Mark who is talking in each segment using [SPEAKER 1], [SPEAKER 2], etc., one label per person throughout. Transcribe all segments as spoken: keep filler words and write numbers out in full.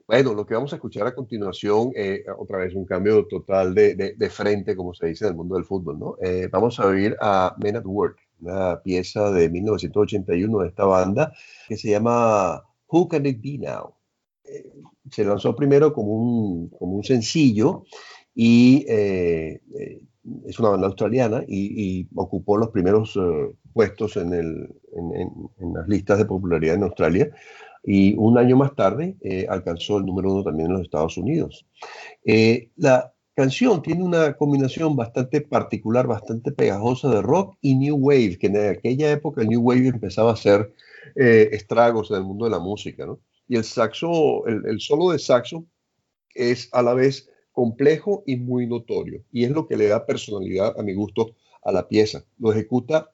[SPEAKER 1] Bueno, lo que vamos a escuchar a continuación, eh, otra vez un cambio total de, de- de frente, como se dice en el mundo del fútbol, ¿no? Eh, vamos a oír a Men at Work, una pieza de mil novecientos ochenta y uno de esta banda que se llama Who Can It Be Now? Eh, Se lanzó primero como un, como un sencillo y eh, eh, es una banda australiana y, y ocupó los primeros eh, puestos en, el, en en- en las listas de popularidad en Australia y un año más tarde eh, alcanzó el número uno también en los Estados Unidos. Eh, la canción tiene una combinación bastante particular, bastante pegajosa de rock y new wave, que en aquella época el new wave empezaba a hacer eh, estragos en el mundo de la música, ¿no? Y el saxo, el, el solo de saxo es a la vez complejo y muy notorio, y es lo que le da personalidad, a mi gusto, a la pieza. Lo ejecuta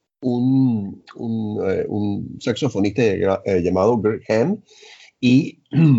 [SPEAKER 1] un, un, eh, un saxofonista eh, llamado Greg Ham y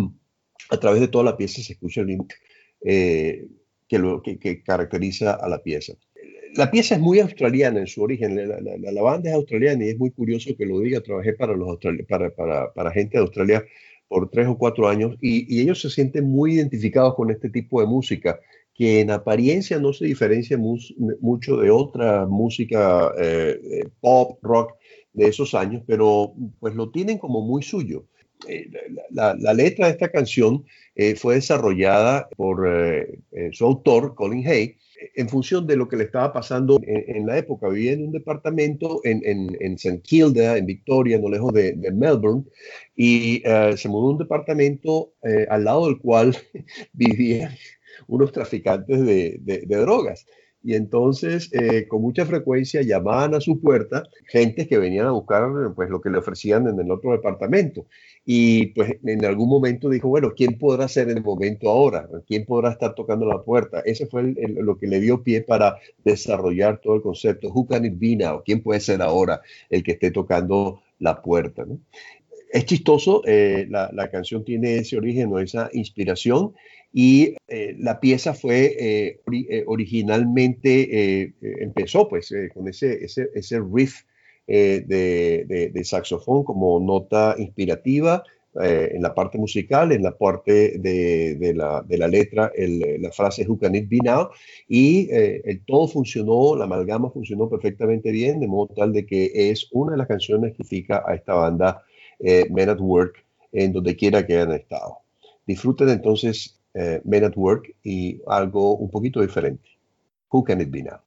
[SPEAKER 1] a través de toda la pieza se escucha el link eh, que, lo, que, que caracteriza a la pieza. La pieza es muy australiana en su origen, la, la, la, la banda es australiana y es muy curioso que lo diga, trabajé para, los australi- para, para, para gente de Australia por tres o cuatro años y, y ellos se sienten muy identificados con este tipo de música que en apariencia no se diferencia mus- mucho de otra música eh, eh, pop, rock de esos años, pero pues lo tienen como muy suyo. Eh, la, la- la letra de esta canción eh, fue desarrollada por eh, eh, su autor, Colin Hay, en función de lo que le estaba pasando en, en la época. Vivía en un departamento en, en, en Saint Kilda, en Victoria, no lejos de, de Melbourne, y eh, se mudó a un departamento eh, al lado del cual vivían unos traficantes de, de, de drogas. Y entonces, eh, con mucha frecuencia llamaban a su puerta gentes que venían a buscar pues, lo que le ofrecían en el otro departamento. Y pues en algún momento dijo, bueno, ¿quién podrá ser en el momento ahora? ¿Quién podrá estar tocando la puerta? Ese fue el, el, lo que le dio pie para desarrollar todo el concepto. Who can it be now? ¿Quién puede ser ahora el que esté tocando la puerta? ¿No? Es chistoso, eh, la, la, canción tiene ese origen o esa inspiración y eh, la pieza fue eh, ori eh, originalmente, eh, empezó pues eh, con ese, ese, ese riff eh, de, de, de, saxofón como nota inspirativa eh, en la parte musical, en la parte de, de, la, de la letra, el, la frase Who Can It Be Now, y eh, el todo funcionó, la amalgama funcionó perfectamente bien, de modo tal de que es una de las canciones que significa a esta banda eh, Men at Work en donde quiera que hayan estado. Disfruten entonces eh, Men at Work y algo un poquito diferente. Who Can It Be Now?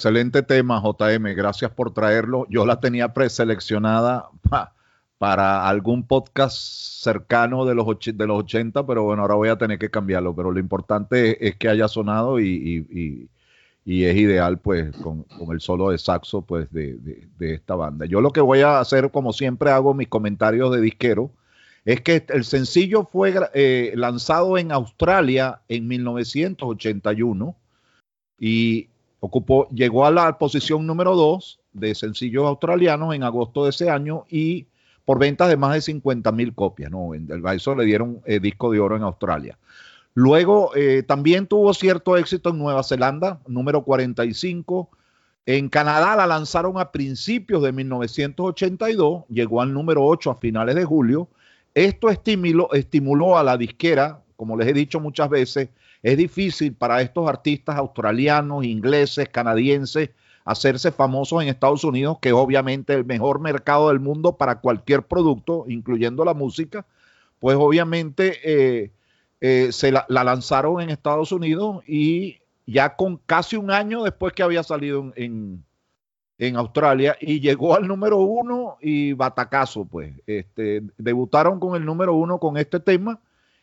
[SPEAKER 2] excelente tema, J M. Gracias por traerlo. Yo la tenía preseleccionada pa, para algún podcast cercano de los, och de los ochenta, pero bueno, ahora voy a tener que cambiarlo. Pero lo importante es, es que haya sonado y, y, y, y es ideal, pues, con, con el solo de saxo, pues, de, de, de esta banda. Yo lo que voy a hacer, como siempre hago mis comentarios de disquero, es que el sencillo fue eh, lanzado en Australia en mil novecientos ochenta y uno y ocupó, llegó a la posición número dos de sencillos australianos en agosto de ese año y por ventas de más de cincuenta mil copias, ¿no? A eso le dieron eh, disco de oro en Australia. Luego eh, también tuvo cierto éxito en Nueva Zelanda, número cuarenta y cinco. En Canadá la lanzaron a principios de mil novecientos ochenta y dos, llegó al número ocho a finales de julio. Esto estimuló, estimuló a la disquera, como les he dicho muchas veces. Es difícil para estos artistas australianos, ingleses, canadienses, hacerse famosos en Estados Unidos, que es obviamente el mejor mercado del mundo para cualquier producto, incluyendo la música. Pues obviamente eh, eh, se la, la lanzaron en Estados Unidos y ya con casi un año después que había salido en, en, en Australia y llegó al número uno y batacazo, pues. Este, debutaron con el número uno con este tema.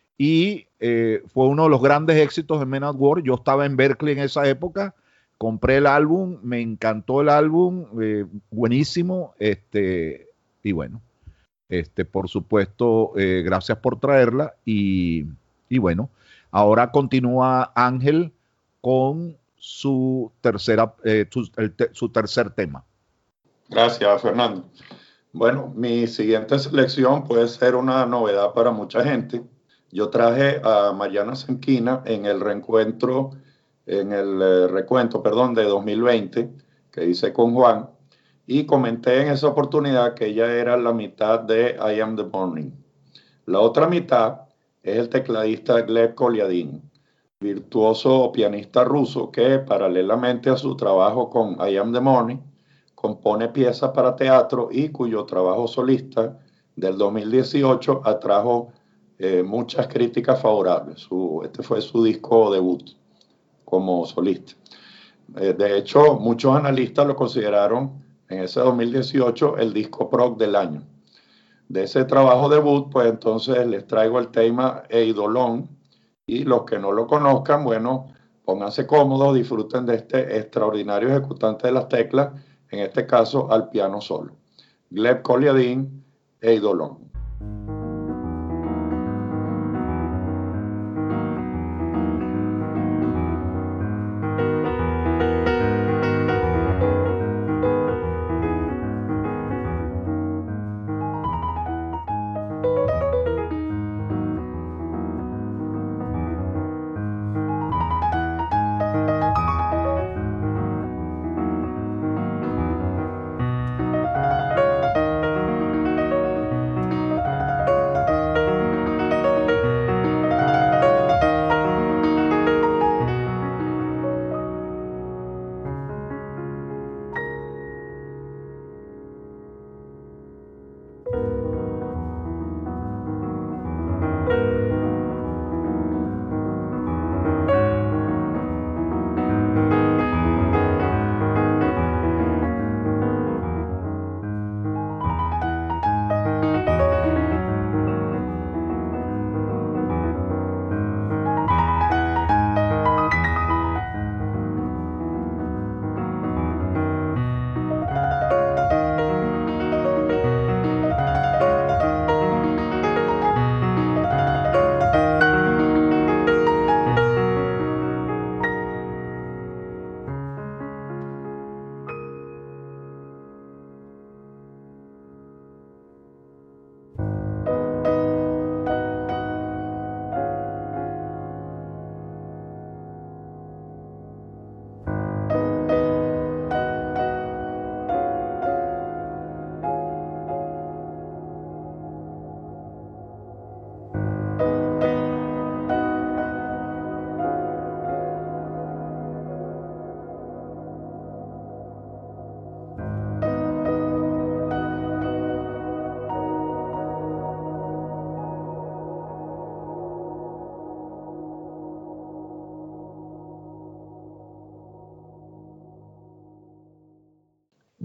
[SPEAKER 2] Y eh, fue uno de los grandes éxitos de Men at Work. Yo estaba en Berkeley en esa época, compré el álbum, me encantó el álbum, eh, buenísimo, este, y bueno, este, por supuesto, eh, gracias por traerla, y, y bueno, ahora continúa Ángel con su, tercera, eh, su, el te, su tercer tema.
[SPEAKER 3] Gracias, Fernando. Bueno, mi siguiente selección puede ser una novedad para mucha gente. Yo traje a Mariana Sanquina en el reencuentro, en el eh, recuento, perdón, de dos mil veinte, que hice con Juan, y comenté en esa oportunidad que ella era la mitad de I Am the Morning. La otra mitad es el tecladista Gleb Kolyadin, virtuoso pianista ruso que, paralelamente a su trabajo con I Am the Morning, compone piezas para teatro y cuyo trabajo solista del dos mil dieciocho atrajo Eh, muchas críticas favorables. Su, este fue su disco debut como solista. Eh, de hecho, muchos analistas lo consideraron en ese dos mil dieciocho el disco prog del año. De ese trabajo debut, pues entonces les traigo el tema Eidolon, y los que no lo conozcan, bueno, pónganse cómodos, disfruten de este extraordinario ejecutante de las teclas, en este caso al piano solo. Gleb Kolyadin, Eidolon.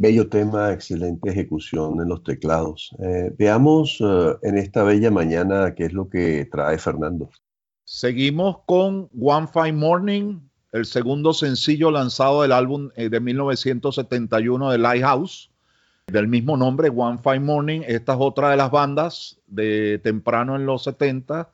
[SPEAKER 1] bello tema, excelente ejecución en los teclados. Eh, veamos uh, en esta bella mañana qué es lo que trae Fernando.
[SPEAKER 2] Seguimos con One Fine Morning, el segundo sencillo lanzado del álbum eh, de mil novecientos setenta y uno de Lighthouse, del mismo nombre, One Fine Morning. Esta es otra de las bandas de temprano en los setenta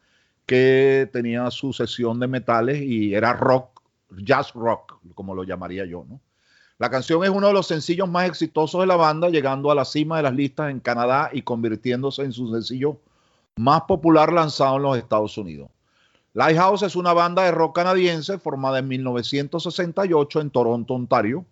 [SPEAKER 2] que tenía su sesión de metales y era rock, jazz rock, como lo llamaría yo, ¿no? La canción es uno de los sencillos más exitosos de la banda, llegando a la cima de las listas en Canadá y convirtiéndose en su sencillo más popular lanzado en los Estados Unidos. Lighthouse es una banda de rock canadiense formada en mil novecientos sesenta y ocho en Toronto, Ontario.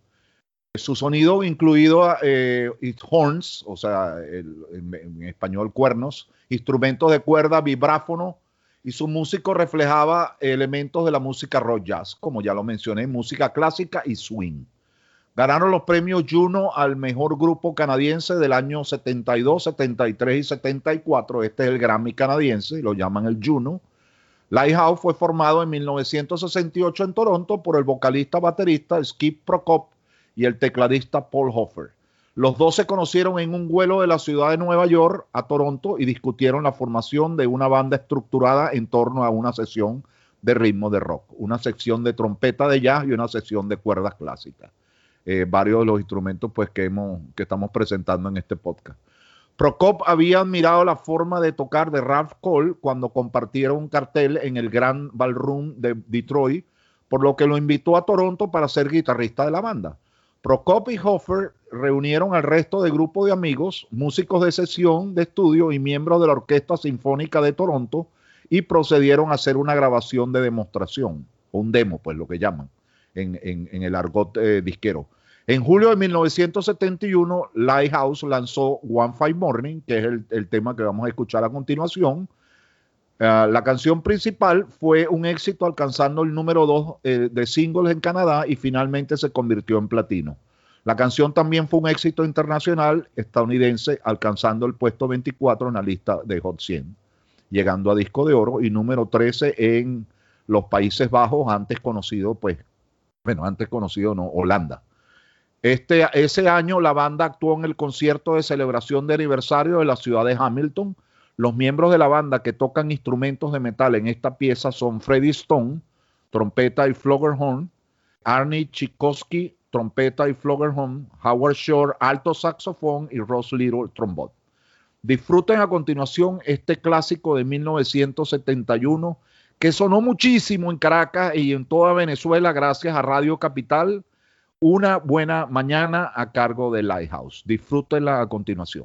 [SPEAKER 2] Su sonido incluido eh, horns, o sea, el, en, en español cuernos, instrumentos de cuerda, vibráfono, y su músico reflejaba elementos de la música rock jazz, como ya lo mencioné, música clásica y swing. Ganaron los premios Juno al mejor grupo canadiense del año setenta y dos, setenta y tres y setenta y cuatro. Este es el Grammy canadiense, lo llaman el Juno. Lighthouse fue formado en mil novecientos sesenta y ocho en Toronto por el vocalista baterista Skip Prokop y el tecladista Paul Hofer. Los dos se conocieron en un vuelo de la ciudad de Nueva York a Toronto y discutieron la formación de una banda estructurada en torno a una sesión de ritmo de rock, una sección de trompeta de jazz y una sección de cuerdas clásicas. Eh, varios de los instrumentos pues, que, hemos, que estamos presentando en este podcast. Prokop había admirado la forma de tocar de Ralph Cole cuando compartieron un cartel en el Grand Ballroom de Detroit, por lo que lo invitó a Toronto para ser guitarrista de la banda. Prokop y Hofer reunieron al resto del grupo de amigos, músicos de sesión de estudio y miembros de la Orquesta Sinfónica de Toronto y procedieron a hacer una grabación de demostración, o un demo, pues lo que llaman en, en, en el argot eh, disquero. En julio de mil novecientos setenta y uno, Lighthouse lanzó One Fine Morning, que es el, el tema que vamos a escuchar a continuación. Uh, la canción principal fue un éxito, alcanzando el número dos eh, de singles en Canadá y finalmente se convirtió en platino. La canción también fue un éxito internacional estadounidense, alcanzando el puesto veinticuatro en la lista de Hot cien, llegando a disco de oro y número trece en los Países Bajos, antes conocido, pues, bueno, antes conocido no, Holanda. Este, ese año la banda actuó en el concierto de celebración de aniversario de la ciudad de Hamilton. Los miembros de la banda que tocan instrumentos de metal en esta pieza son Freddie Stone, trompeta y flugelhorn, Arnie Tchaikovsky, trompeta y flugelhorn, Howard Shore, alto saxofón y Ross Little, trombón. Disfruten a continuación este clásico de mil novecientos setenta y uno que sonó muchísimo en Caracas y en toda Venezuela gracias a Radio Capital. Una buena mañana a cargo de Lighthouse. Disfrútenla a continuación.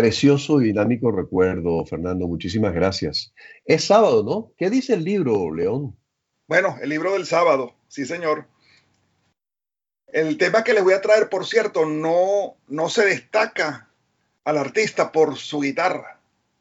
[SPEAKER 1] precioso y dinámico recuerdo, Fernando. Muchísimas gracias. Es sábado, ¿no? ¿Qué dice el libro, León?
[SPEAKER 4] Bueno, el libro del sábado, sí señor. El tema que les voy a traer, por cierto, no, no se destaca al artista por su guitarra.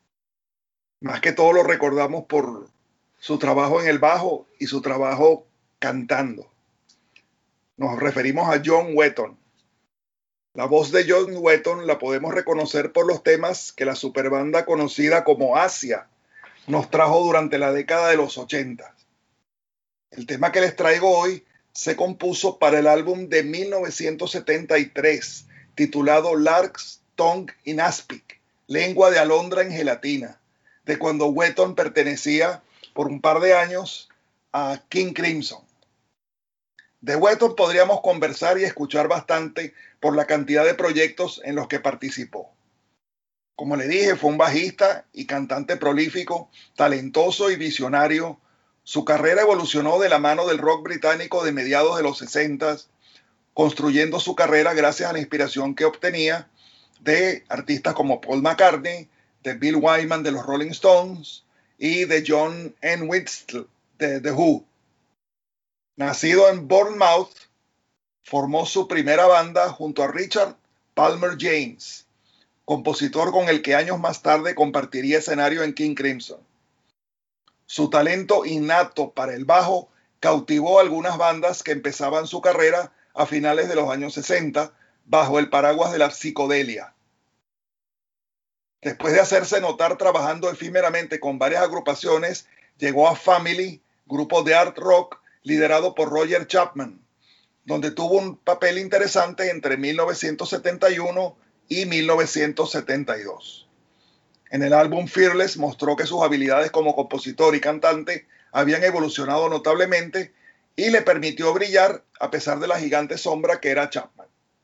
[SPEAKER 4] Más que todo lo recordamos por su trabajo en el bajo y su trabajo cantando. Nos referimos a John Wetton. La voz de John Wetton la podemos reconocer por los temas que la superbanda conocida como Asia nos trajo durante la década de los ochenta. El tema que les traigo hoy se compuso para el álbum de mil novecientos setenta y tres titulado Lark's Tongue in Aspic, lengua de alondra en gelatina, de cuando Wetton pertenecía por un par de años a King Crimson. De Wetton podríamos conversar y escuchar bastante por la cantidad de proyectos en los que participó. Como le dije, fue un bajista y cantante prolífico, talentoso y visionario. Su carrera evolucionó de la mano del rock británico de mediados de los sesenta, construyendo su carrera gracias a la inspiración que obtenía de artistas como Paul McCartney, de Bill Wyman de los Rolling Stones y de John Entwistle de The Who. Nacido en Bournemouth, formó su primera banda junto a Richard Palmer James, compositor con el que años más tarde compartiría escenario en King Crimson. Su talento innato para el bajo cautivó a algunas bandas que empezaban su carrera a finales de los años sesenta bajo el paraguas de la psicodelia. Después de hacerse notar trabajando efímeramente con varias agrupaciones, llegó a Family, grupo de art rock liderado por Roger Chapman, donde tuvo un papel interesante entre mil novecientos setenta y uno y mil novecientos setenta y dos. En el álbum Fearless mostró que sus habilidades como compositor y cantante habían evolucionado notablemente y le permitió brillar a pesar de la gigante sombra que era Chapman.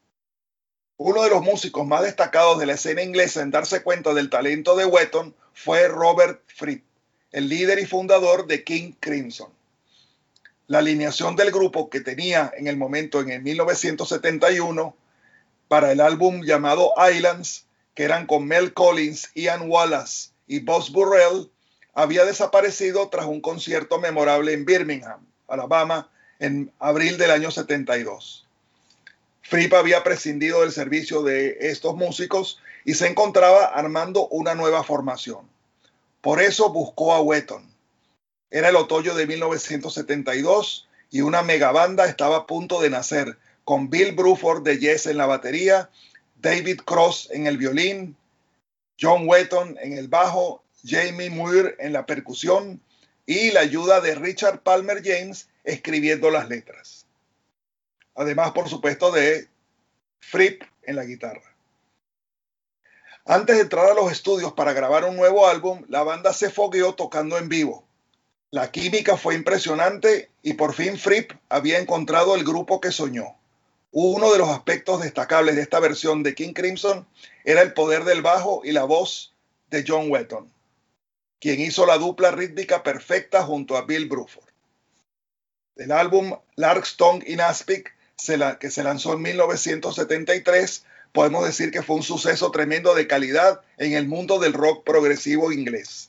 [SPEAKER 4] Uno de los músicos más destacados de la escena inglesa en darse cuenta del talento de Wetton fue Robert Fripp, el líder y fundador de King Crimson. La alineación del grupo que tenía en el momento en el mil novecientos setenta y uno para el álbum llamado Islands, que eran con Mel Collins, Ian Wallace y Buzz Burrell, había desaparecido tras un concierto memorable en Birmingham, Alabama, en abril del año setenta y dos. Fripp había prescindido del servicio de estos músicos y se encontraba armando una nueva formación. Por eso buscó a Wetton. Era el otoño de mil novecientos setenta y dos y una megabanda estaba a punto de nacer, con Bill Bruford de Yes en la batería, David Cross en el violín, John Wetton en el bajo, Jamie Muir en la percusión y la ayuda de Richard Palmer James escribiendo las letras. Además, por supuesto, de Fripp en la guitarra. Antes de entrar a los estudios para grabar un nuevo álbum, la banda se fogueó tocando en vivo. La química fue impresionante y por fin Fripp había encontrado el grupo que soñó. Uno de los aspectos destacables de esta versión de King Crimson era el poder del bajo y la voz de John Wetton, quien hizo la dupla rítmica perfecta junto a Bill Bruford. Del álbum Lark's Tongue in Aspic, que se lanzó en mil novecientos setenta y tres, podemos decir que fue un suceso tremendo de calidad en el mundo del rock progresivo inglés.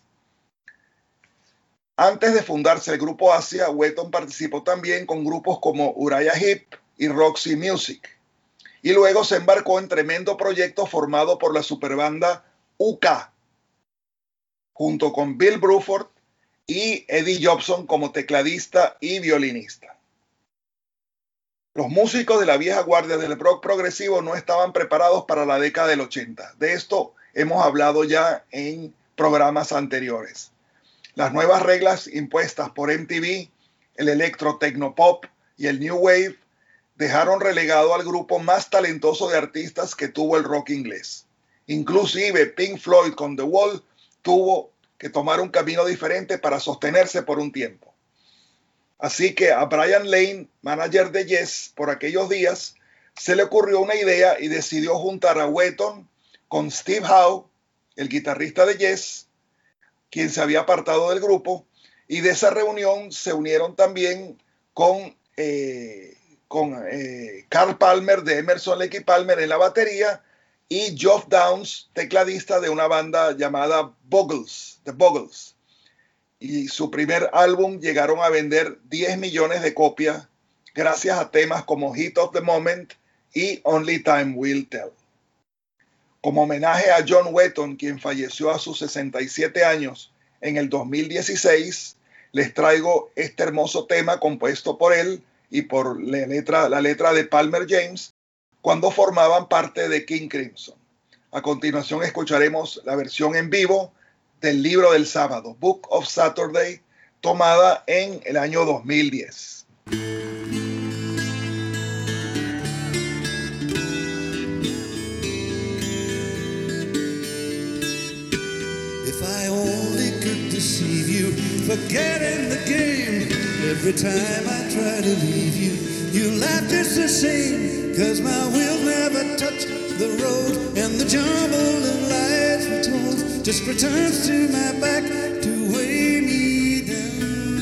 [SPEAKER 4] Antes de fundarse el grupo Asia, Wetton participó también con grupos como Uriah Heep y Roxy Music. Y luego se embarcó en tremendo proyecto formado por la superbanda U K, junto con Bill Bruford y Eddie Jobson como tecladista y violinista. Los músicos de la vieja guardia del rock progresivo no estaban preparados para la década del ochenta. De esto hemos hablado ya en programas anteriores. Las nuevas reglas impuestas por M T V, el electro tecnopop y el new wave dejaron relegado al grupo más talentoso de artistas que tuvo el rock inglés. Inclusive Pink Floyd con The Wall tuvo que tomar un camino diferente para sostenerse por un tiempo. Así que a Brian Lane, manager de Yes por aquellos días, se le ocurrió una idea y decidió juntar a Wetton con Steve Howe, el guitarrista de Yes, quien se había apartado del grupo, y de esa reunión se unieron también con, eh, con eh, Carl Palmer de Emerson, Lake y Palmer en la batería y Geoff Downes, tecladista de una banda llamada Buggles, The Buggles. Y su primer álbum llegaron a vender diez millones de copias gracias a temas como Heat of the Moment y Only Time Will Tell. Como homenaje a John Wetton, quien falleció a sus sesenta y siete años en el dos mil dieciséis, les traigo este hermoso tema compuesto por él y por la letra, la letra de Palmer James cuando formaban parte de King Crimson. A continuación escucharemos la versión en vivo del Libro del Sábado, Book of Saturday, tomada en el año dos mil diez.
[SPEAKER 5] If I only could deceive you, forgetting the game. Every time I try to leave you, you laugh just the same. Cause my will never touch the road, and the jumble of lies we told just returns to my back to weigh me down.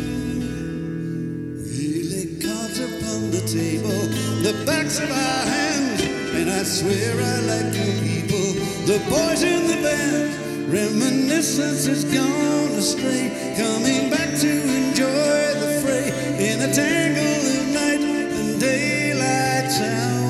[SPEAKER 5] We lay cards upon the table, the backs of our hands, and I swear I like you people, the boys in the band. Reminiscence has gone astray, coming back to enjoy the fray in a tangle of night and daylight sound.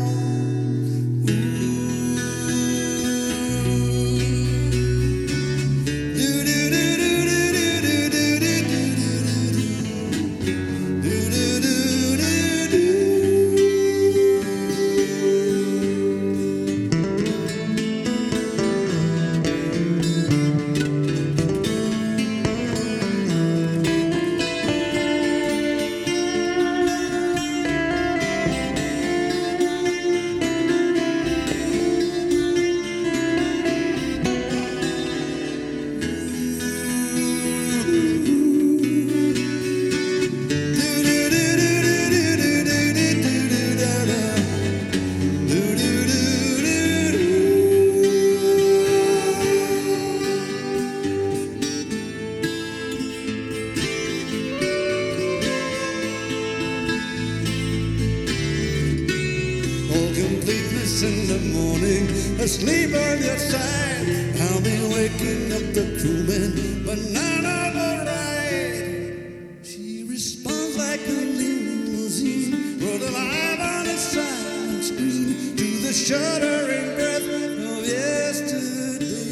[SPEAKER 5] In the morning, asleep on your side, I'll be waking up the crewman, but none of the ride. She responds like a limousine, brought alive on a silent screen to the shuddering breath of yesterday.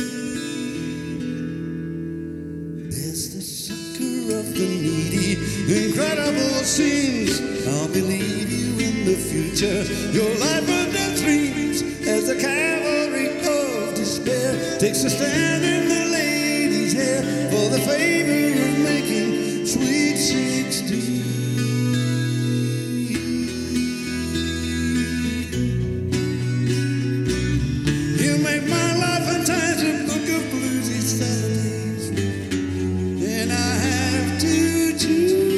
[SPEAKER 5] There's the sucker of the needy, incredible scenes. I'll believe you in the future, your life under dreams, as the cavalry of despair takes a stand in the lady's hair for the favor of making sweet sixteen. You make my life a times a book of bluesy Saturdays, and I have to choose.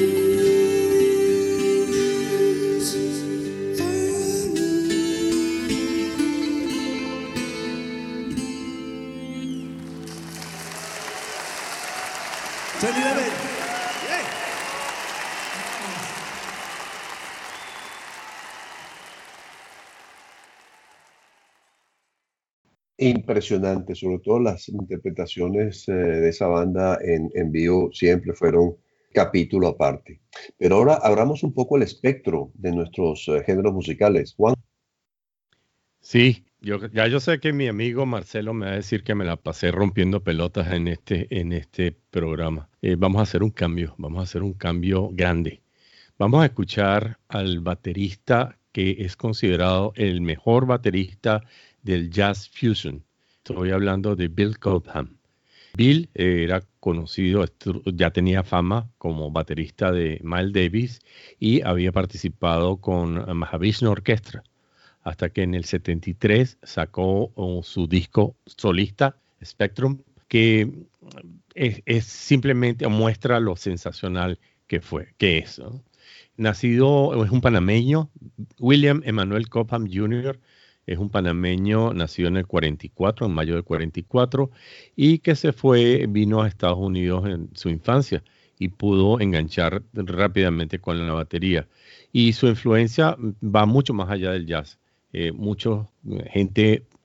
[SPEAKER 1] Impresionante, sobre todo las interpretaciones eh, de esa banda en, en vivo siempre fueron capítulo aparte. Pero ahora abramos un poco el espectro de nuestros eh, géneros musicales. Juan.
[SPEAKER 6] Sí, yo, ya yo sé que mi amigo Marcelo me va a decir que me la pasé rompiendo pelotas en este, en este programa. Eh, vamos a hacer un cambio, vamos a hacer un cambio grande. Vamos a escuchar al baterista que es considerado el mejor baterista del jazz fusion. Estoy hablando de Bill Cobham. Bill eh, era conocido, ya tenía fama como baterista de Miles Davis y había participado con Mahavishnu Orchestra, hasta que en el setenta y tres sacó oh, su disco solista, Spectrum, que es, es simplemente muestra lo sensacional que fue, que es, ¿no? Nacido, es un panameño, William Emanuel Cobham junior, es un panameño nacido en el cuarenta y cuatro, en mayo del cuarenta y cuatro, y que se fue, vino a Estados Unidos en su infancia y pudo enganchar rápidamente con la batería. Y su influencia va mucho más allá del jazz. Eh, mucha gente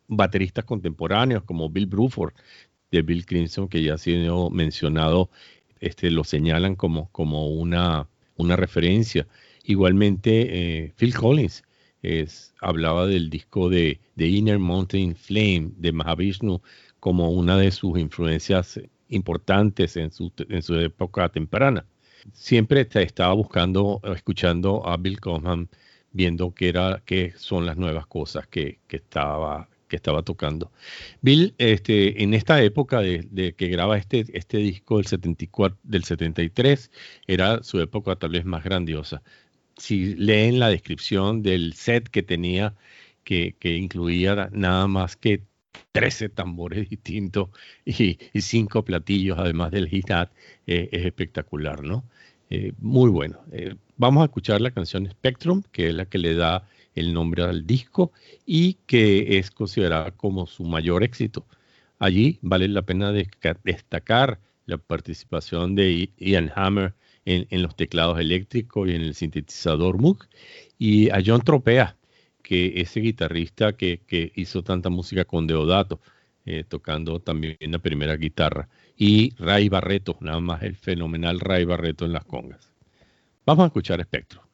[SPEAKER 6] bateristas contemporáneos como Bill Bruford de Bill Crimson, que ya ha sido mencionado, este, lo señalan como, como una, una referencia. Igualmente, eh, Phil Collins es, hablaba del disco de, de Inner Mountain Flame de Mahavishnu como una de sus influencias importantes en su, en su época temprana. Siempre estaba buscando, escuchando a Bill Cobham, viendo qué era, qué son las nuevas cosas que, que estaba que estaba tocando. Bill, este, en esta época de, de que graba este, este disco del setenta y cuatro, del setenta y tres, era su época tal vez más grandiosa. Si leen la descripción del set que tenía, que, que incluía nada más que trece tambores distintos y, y cinco platillos, además del hi-hat, eh, es espectacular, ¿no? Eh, muy bueno. Eh, vamos a escuchar la canción Spectrum, que es la que le da el nombre al disco y que es considerada como su mayor éxito. Allí vale la pena destacar la participación de Ian Hammer en, en los teclados eléctricos y en el sintetizador Moog, y a John Tropea, que ese guitarrista que, que hizo tanta música con Deodato, eh, tocando también la primera guitarra, y Ray Barretto, nada más el fenomenal Ray Barretto en las congas. Vamos a escuchar Spectrum.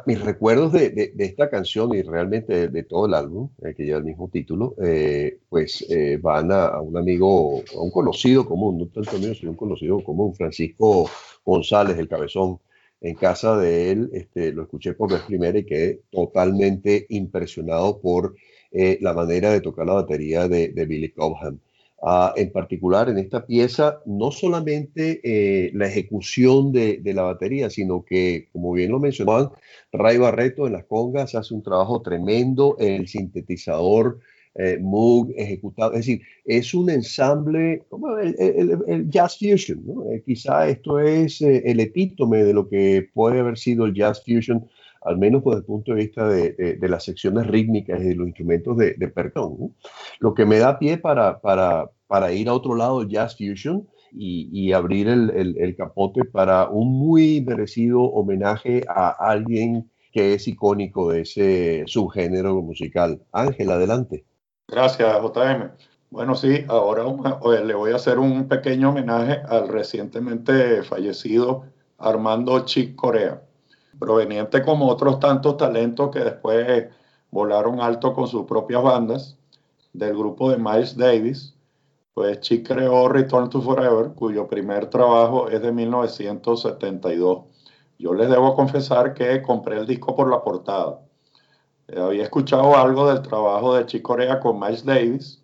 [SPEAKER 1] mis recuerdos de, de, de esta canción y realmente de, de todo el álbum, eh, que lleva el mismo título, eh, pues eh, van a, a un amigo, a un conocido común, no tanto amigo, sino un conocido común, Francisco González, el Cabezón. En casa de él, este, lo escuché por vez primera y quedé totalmente impresionado por eh, la manera de tocar la batería de, de Billy Cobham. Uh, en particular, en esta pieza, no solamente eh, la ejecución de, de la batería, sino que, como bien lo mencionaban, Ray Barretto en las congas hace un trabajo tremendo, el sintetizador eh, Moog ejecutado, es decir, es un ensamble como el, el, el jazz fusion, ¿no? Eh, quizá esto es eh, el epítome de lo que puede haber sido el jazz fusion, al menos desde el punto de vista de, de, de las secciones rítmicas y de los instrumentos de, de percusión, ¿no? Lo que me da pie para, para, para ir a otro lado del jazz fusion y, y abrir el, el, el capote para un muy merecido homenaje a alguien que es icónico de ese subgénero musical. Ángel, adelante.
[SPEAKER 3] Gracias, J M. Bueno, sí, ahora le voy a hacer un pequeño homenaje al recientemente fallecido Armando Chick Corea, proveniente como otros tantos talentos que después volaron alto con sus propias bandas, del grupo de Miles Davis. Pues Chick creó Return to Forever, cuyo primer trabajo es de mil novecientos setenta y dos. Yo les debo confesar que compré el disco por la portada. Había escuchado algo del trabajo de Chick Corea con Miles Davis,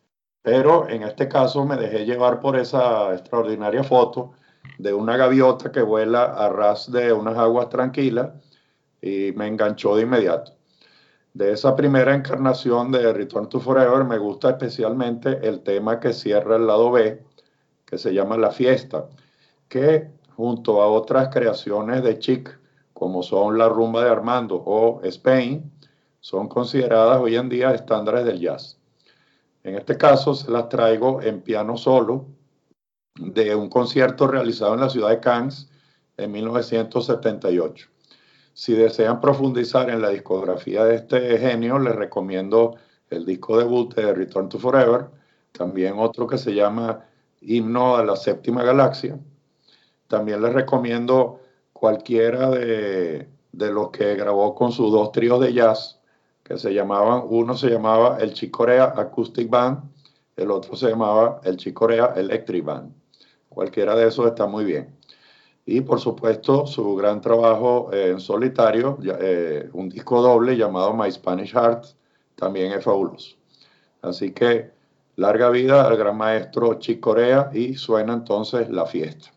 [SPEAKER 3] pero en este caso me dejé llevar por esa extraordinaria foto de una gaviota que vuela a ras de unas aguas tranquilas y me enganchó de inmediato. De esa primera encarnación de Return to Forever me gusta especialmente el tema que cierra el lado B, que se llama La Fiesta, que junto a otras creaciones de Chick, como son La Rumba de Armando o Spain, son consideradas hoy en día estándares del jazz. En este caso se las traigo en piano solo de un concierto realizado en la ciudad de Cannes en mil novecientos setenta y ocho. Si desean profundizar en la discografía de este genio, les recomiendo el disco debut de Return to Forever, también otro que se llama Himno a la Séptima Galaxia. También les recomiendo cualquiera de, de los que grabó con sus dos tríos de jazz, que se llamaban, uno se llamaba el Chick Corea Acoustic Band, el otro se llamaba el Chick Corea Electric Band. Cualquiera de esos está muy bien. Y por supuesto su gran trabajo eh, en solitario, eh, un disco doble llamado My Spanish Heart, también es fabuloso. Así que larga vida al gran maestro Chick Corea y suena entonces La Fiesta.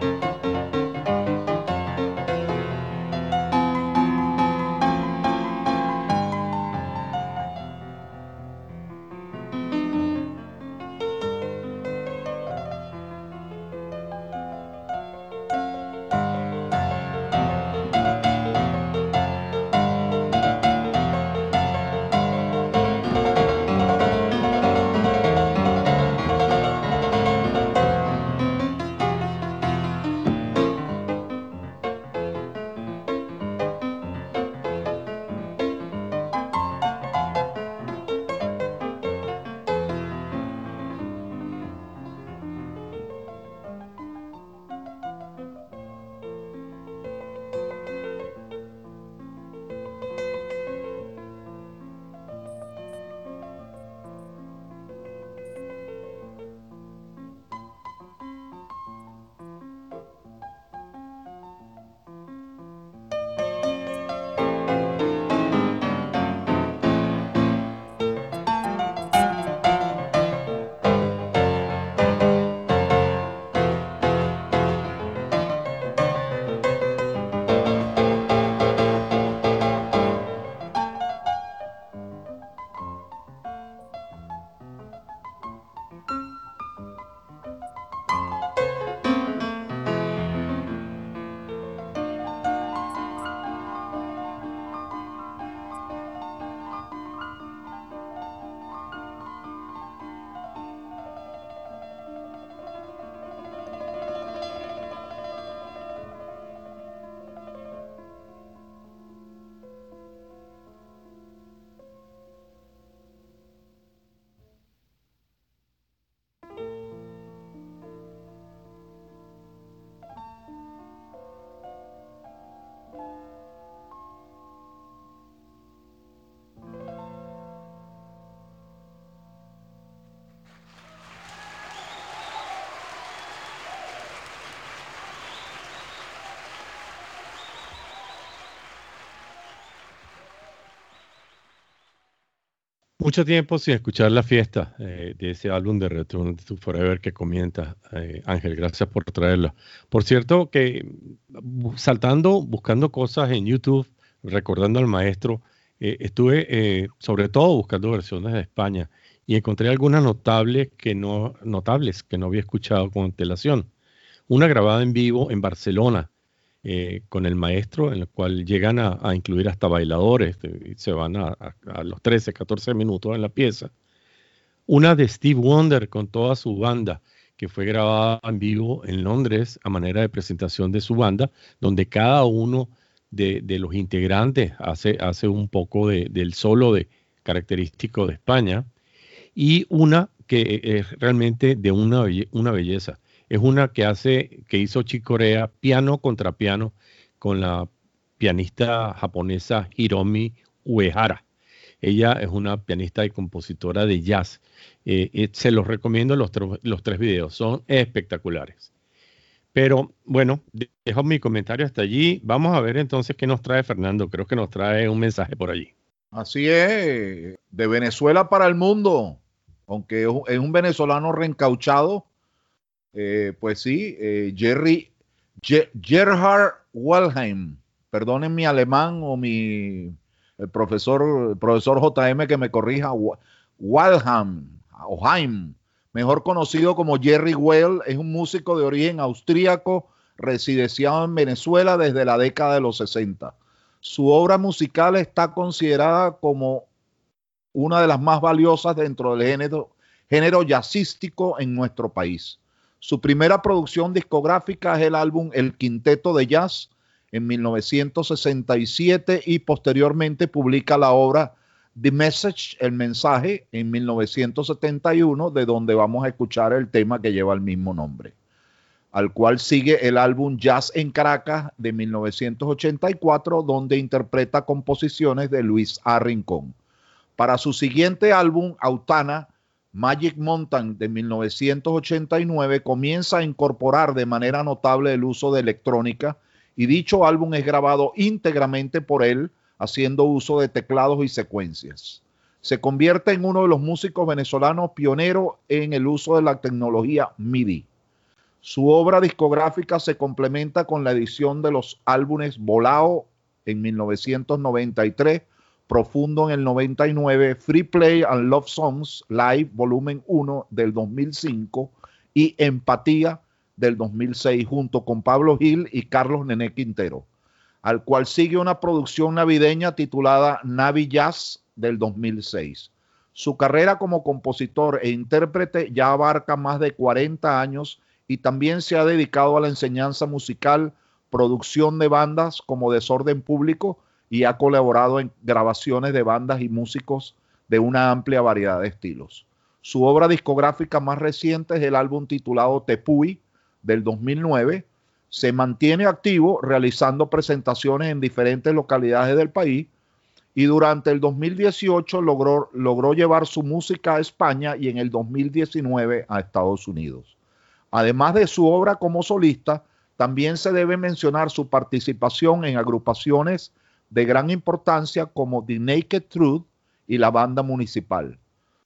[SPEAKER 6] Mucho tiempo sin escuchar la fiesta eh, de ese álbum de Return to Forever que comenta eh, Ángel, gracias por traerla. Por cierto que saltando, buscando cosas en YouTube, recordando al maestro, eh, estuve eh, sobre todo buscando versiones de España y encontré algunas notables que no, notables que no había escuchado con antelación. Una grabada en vivo en Barcelona, Eh, con el maestro, en el cual llegan a, a incluir hasta bailadores, y se van a, a, a los trece, catorce minutos en la pieza. Una de Steve Wonder con toda su banda, que fue grabada en vivo en Londres a manera de presentación de su banda, donde cada uno de, de los integrantes hace, hace un poco de, del solo de, característico de España. Y una que es realmente de una, una belleza. Es una que hace, que hizo Chick Corea, piano contra piano, con la pianista japonesa Hiromi Uehara. Ella es una pianista y compositora de jazz. Eh, eh, se los recomiendo los, los tres videos, son espectaculares. Pero bueno, dejo mi comentario hasta allí. Vamos a ver entonces qué nos trae Fernando. Creo que nos trae un mensaje por allí.
[SPEAKER 2] Así es, de Venezuela para el mundo, aunque es un venezolano reencauchado. Eh, pues sí, eh, Jerry Ge, Gerhard Waldheim, perdonen mi alemán o mi el profesor, el profesor J M que me corrija, Waldheim, o Heim, mejor conocido como Jerry Well, es un músico de origen austríaco residenciado en Venezuela desde la década de los sesenta. Su obra musical está considerada como una de las más valiosas dentro del género, género jazzístico en nuestro país. Su primera producción discográfica es el álbum El Quinteto de Jazz en mil novecientos sesenta y siete y posteriormente publica la obra The Message, El Mensaje, en mil novecientos setenta y uno, de donde vamos a escuchar el tema que lleva el mismo nombre. Al cual sigue el álbum Jazz en Caracas de mil novecientos ochenta y cuatro, donde interpreta composiciones de Luis A. Rincón. Para su siguiente álbum, Autana, Magic Mountain de mil novecientos ochenta y nueve, comienza a incorporar de manera notable el uso de electrónica y dicho álbum es grabado íntegramente por él, haciendo uso de teclados y secuencias. Se convierte en uno de los músicos venezolanos pioneros en el uso de la tecnología M I D I. Su obra discográfica se complementa con la edición de los álbumes Volao en mil novecientos noventa y tres, Profundo en el noventa y nueve, Free Play and Love Songs Live Volumen uno del dos mil cinco y Empatía del dos mil seis, junto con Pablo Gil y Carlos Nené Quintero, al cual sigue una producción navideña titulada Navi Jazz del dos mil seis. Su carrera como compositor e intérprete ya abarca más de cuarenta años y también se ha dedicado a la enseñanza musical, producción de bandas como Desorden Público, y ha colaborado en grabaciones de bandas y músicos de una amplia variedad de estilos. Su obra discográfica más reciente es el álbum titulado Tepuy del dos mil nueve. Se mantiene activo realizando presentaciones en diferentes localidades del país y durante el dos mil dieciocho logró, logró llevar su música a España y en el dos mil diecinueve a Estados Unidos. Además de su obra como solista, también se debe mencionar su participación en agrupaciones de gran importancia como The Naked Truth y la Banda Municipal.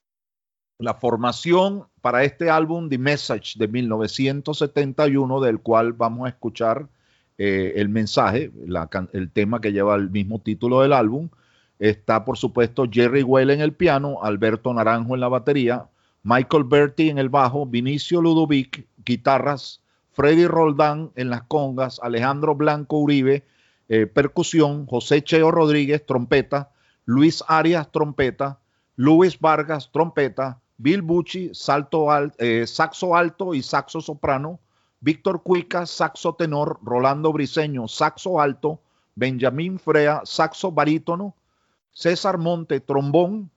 [SPEAKER 2] La formación para este álbum The Message de mil novecientos setenta y uno, del cual vamos a escuchar eh, el mensaje, la, el tema que lleva el mismo título del álbum, está por supuesto Jerry Well en el piano, Alberto Naranjo en la batería, Michael Berti en el bajo, Vinicio Ludovic, guitarras, Freddy Roldán en las congas, Alejandro Blanco Uribe, Eh, percusión, José Cheo Rodríguez, trompeta, Luis Arias, trompeta, Luis Vargas, trompeta, Bill Bucci, salto al, eh, saxo alto y saxo soprano, Víctor Cuica, saxo tenor, Rolando Briceño, saxo alto, Benjamín Frea, saxo barítono, César Monte, trombón,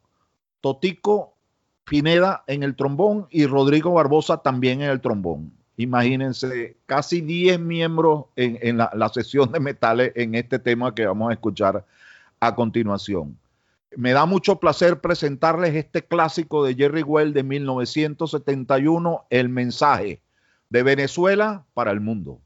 [SPEAKER 2] Totico Pineda en el trombón y Rodrigo Barbosa también en el trombón. Imagínense, casi diez miembros en, en la, la sesión de metales en este tema que vamos a escuchar a continuación. Me da mucho placer presentarles este clásico de Jerry Well de mil novecientos setenta y uno, El Mensaje, de Venezuela para el mundo.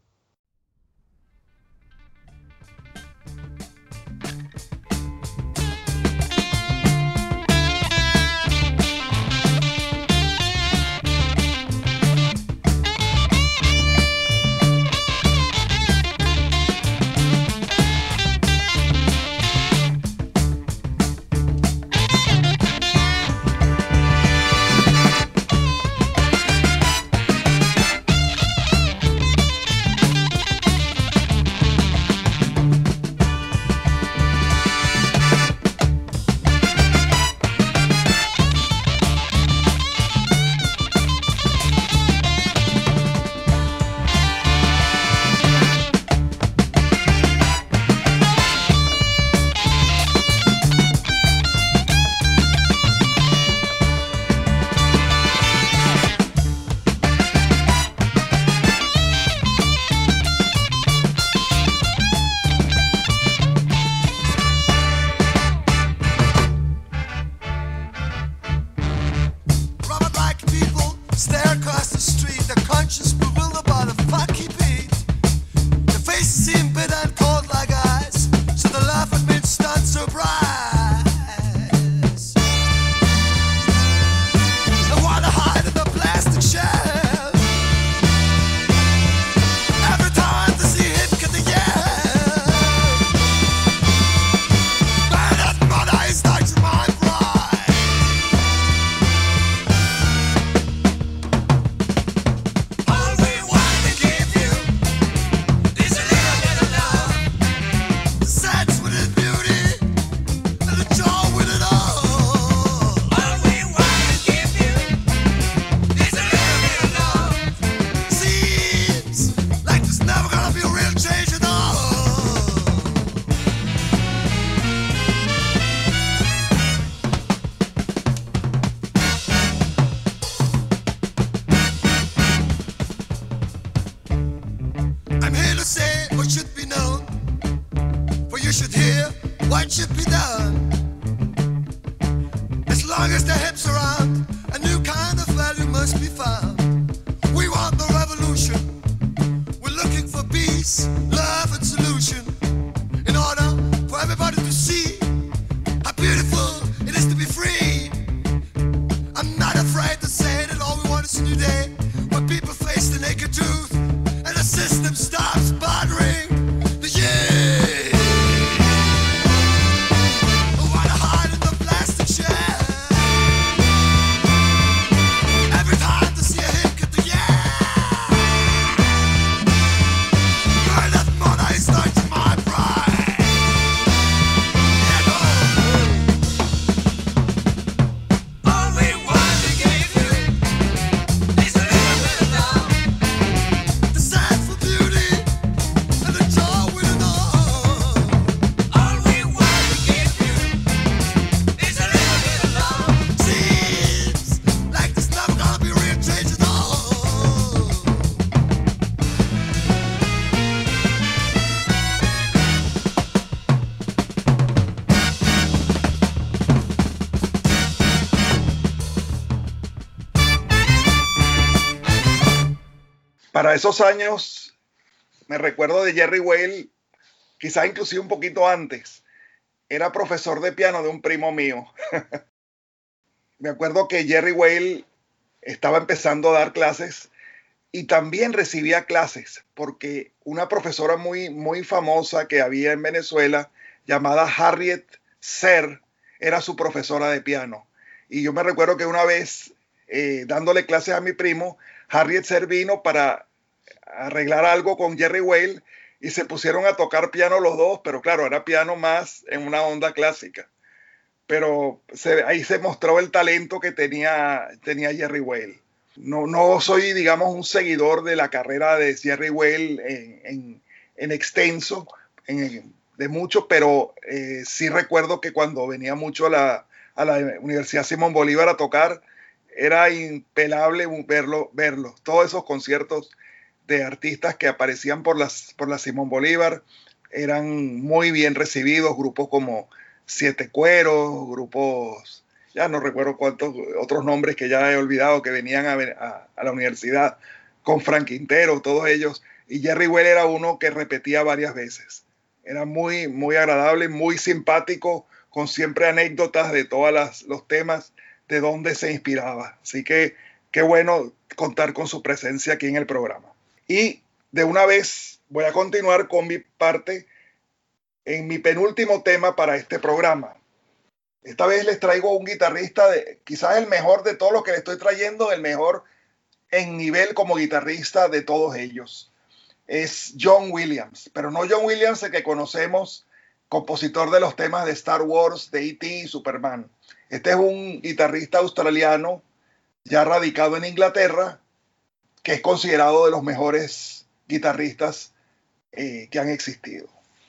[SPEAKER 5] Today, when people face the naked truth.
[SPEAKER 4] para esos años me recuerdo de Jerry Whale, quizás inclusive un poquito antes. Era profesor de piano de un primo mío. Me acuerdo que Jerry Whale estaba empezando a dar clases y también recibía clases porque una profesora muy, muy famosa que había en Venezuela, llamada Harriet Serr, era su profesora de piano. Y yo me recuerdo que una vez, eh, dándole clases a mi primo, Harriet Serr vino para arreglar algo con Jerry Whale y se pusieron a tocar piano los dos, pero claro, era piano más en una onda clásica. Pero se, ahí se mostró el talento que tenía, tenía Jerry Whale. No, no soy, digamos, un seguidor de la carrera de Jerry Whale en, en, en extenso, en, de mucho, pero eh, sí recuerdo que cuando venía mucho a la, a la Universidad Simón Bolívar a tocar, era impelable verlo, verlo. Todos esos conciertos de artistas que aparecían por, las, por la Simón Bolívar eran muy bien recibidos, grupos como Siete Cueros, grupos, ya no recuerdo cuántos otros nombres que ya he olvidado, que venían a, a, a la universidad, con Frank Quintero, todos ellos, y Jerry Whale era uno que repetía varias veces. Era muy, muy agradable, muy simpático, con siempre anécdotas de todos los temas, de dónde se inspiraba. Así que qué bueno contar con su presencia aquí en el programa. Y de una vez voy a continuar con mi parte en mi penúltimo tema para este programa. Esta vez les traigo un guitarrista, de, quizás el mejor de todos los que les estoy trayendo, el mejor en nivel como guitarrista de todos ellos. Es John Williams, pero no John Williams el que conocemos, compositor de los temas de Star Wars, de E T y Superman. Este es un guitarrista australiano ya radicado en Inglaterra, que es considerado de los mejores guitarristas eh, que han existido.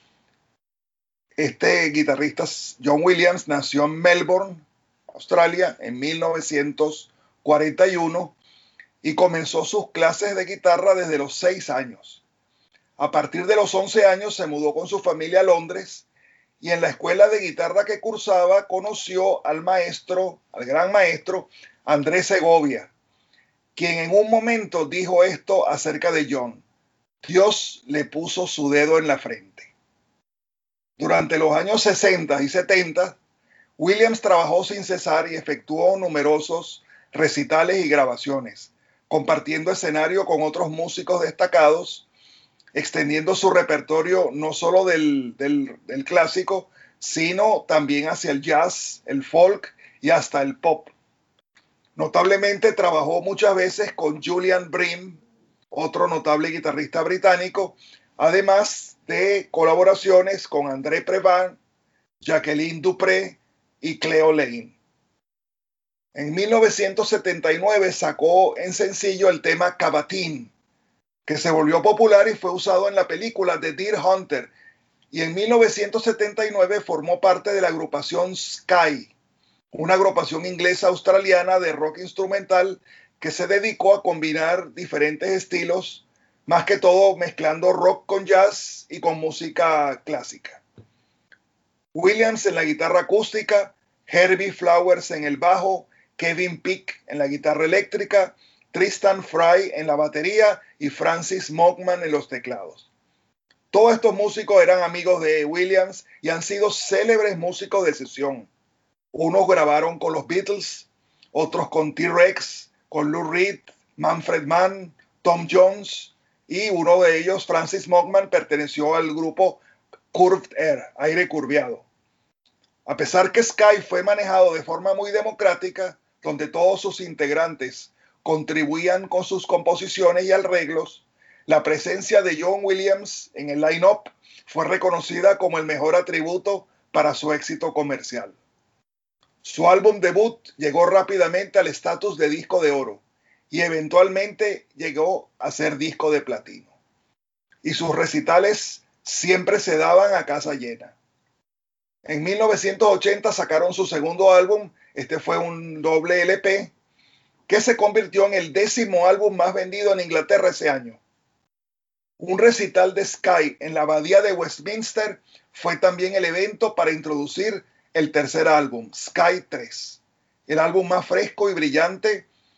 [SPEAKER 4] Este guitarrista John Williams nació en Melbourne, Australia, en mil novecientos cuarenta y uno y comenzó sus clases de guitarra desde los seis años. A partir de los once años se mudó con su familia a Londres y en la escuela de guitarra que cursaba conoció al maestro, al gran maestro Andrés Segovia, quien en un momento dijo esto acerca de John: Dios le puso su dedo en la frente. Durante los años sesenta y setenta, Williams trabajó sin cesar y efectuó numerosos recitales y grabaciones, compartiendo escenario con otros músicos destacados, extendiendo su repertorio no solo del, del, del clásico, sino también hacia el jazz, el folk y hasta el pop. Notablemente trabajó muchas veces con Julian Bream, otro notable guitarrista británico, además de colaboraciones con André Previn, Jacqueline Dupré y Cleo Lane. En mil novecientos setenta y nueve sacó en sencillo el tema Cavatin, que se volvió popular y fue usado en la película The Deer Hunter, y en mil novecientos setenta y nueve formó parte de la agrupación Sky, una agrupación inglesa australiana de rock instrumental que se dedicó a combinar diferentes estilos, más que todo mezclando rock con jazz y con música clásica. Williams en la guitarra acústica, Herbie Flowers en el bajo, Kevin Peake en la guitarra eléctrica, Tristan Fry en la batería y Francis Mockman en los teclados. Todos estos músicos eran amigos de Williams y han sido célebres músicos de sesión. Unos grabaron con los Beatles, otros con T-Rex, con Lou Reed, Manfred Mann, Tom Jones, y uno de ellos, Francis Mockman, perteneció al grupo Curved Air, aire curviado. A pesar que Sky fue manejado de forma muy democrática, donde todos sus integrantes contribuían con sus composiciones y arreglos, la presencia de John Williams en el line-up fue reconocida como el mejor atributo para su éxito comercial. Su álbum debut llegó rápidamente al estatus de disco de oro y eventualmente llegó a ser disco de platino. Y sus recitales siempre se daban a casa llena. En mil novecientos ochenta sacaron su segundo álbum, este fue un doble L P, que se convirtió en el décimo álbum más vendido en Inglaterra ese año. Un recital de Sky en la abadía de Westminster fue también el evento para introducir el tercer álbum, Sky tres, el álbum más fresco y brillante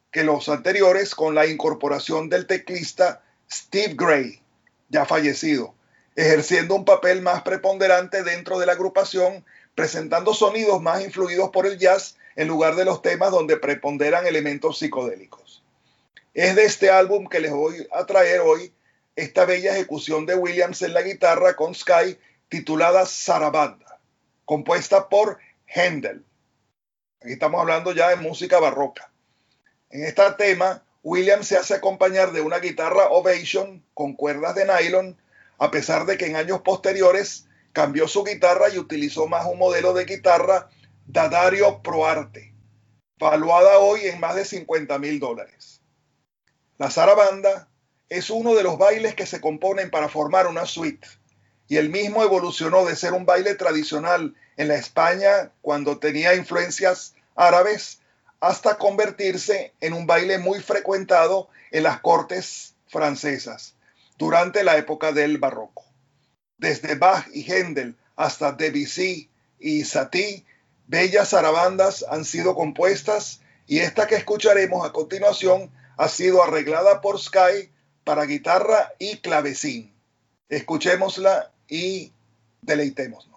[SPEAKER 4] que los anteriores, con la incorporación del teclista Steve Gray, ya fallecido, ejerciendo un papel más preponderante dentro de la agrupación, presentando sonidos más influidos por el jazz en lugar de los temas donde preponderan elementos psicodélicos. Es de este álbum que les voy a traer hoy esta bella ejecución de Williams en la guitarra con Sky, titulada Sarabanda, compuesta por Händel. Aquí estamos hablando ya de música barroca. En este tema, Williams se hace acompañar de una guitarra Ovation con cuerdas de nylon, a pesar de que en años posteriores cambió su guitarra y utilizó más un modelo de guitarra D'Addario ProArte, valuada hoy en más de cincuenta mil dólares. La Sarabanda es uno de los bailes que se componen para formar una suite, y el mismo evolucionó de ser un baile tradicional en la España cuando tenía influencias árabes hasta convertirse en un baile muy frecuentado en las cortes francesas durante la época del barroco. Desde Bach y Händel hasta Debussy y Satie, bellas zarabandas han sido compuestas, y esta que escucharemos a continuación ha sido arreglada por Sky para guitarra y clavecín. Escuchémosla y deleitémonos.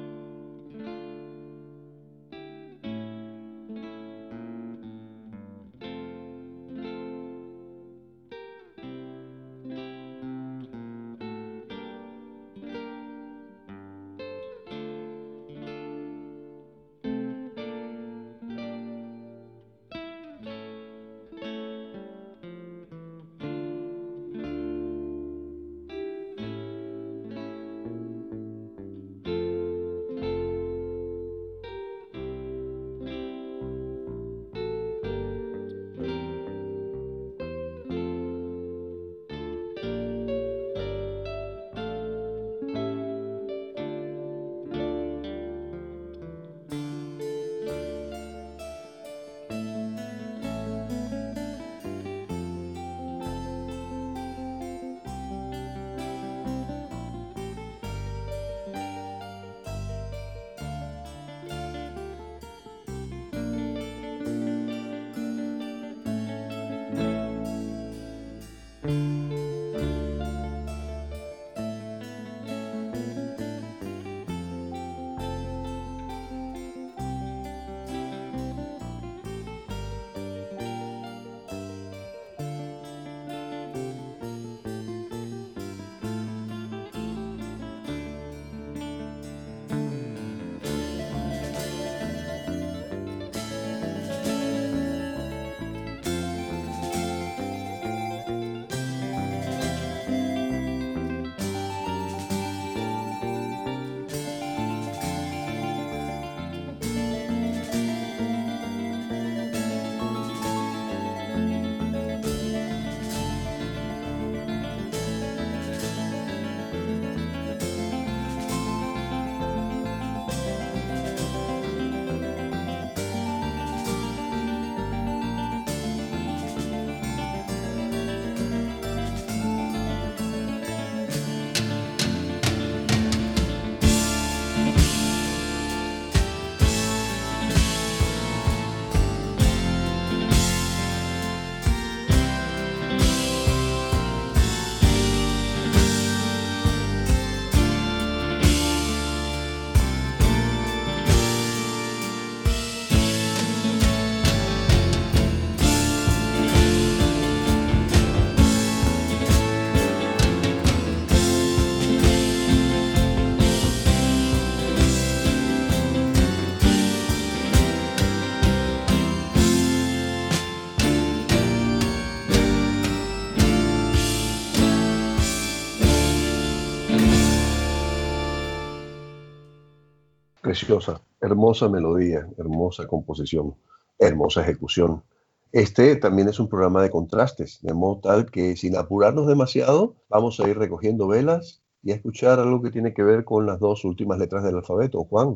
[SPEAKER 1] Preciosa, hermosa melodía, hermosa composición, hermosa ejecución. Este también es un programa de contrastes, de modo tal que sin apurarnos demasiado, vamos a ir recogiendo velas y a escuchar algo que tiene que ver con las dos últimas letras del alfabeto. Juan.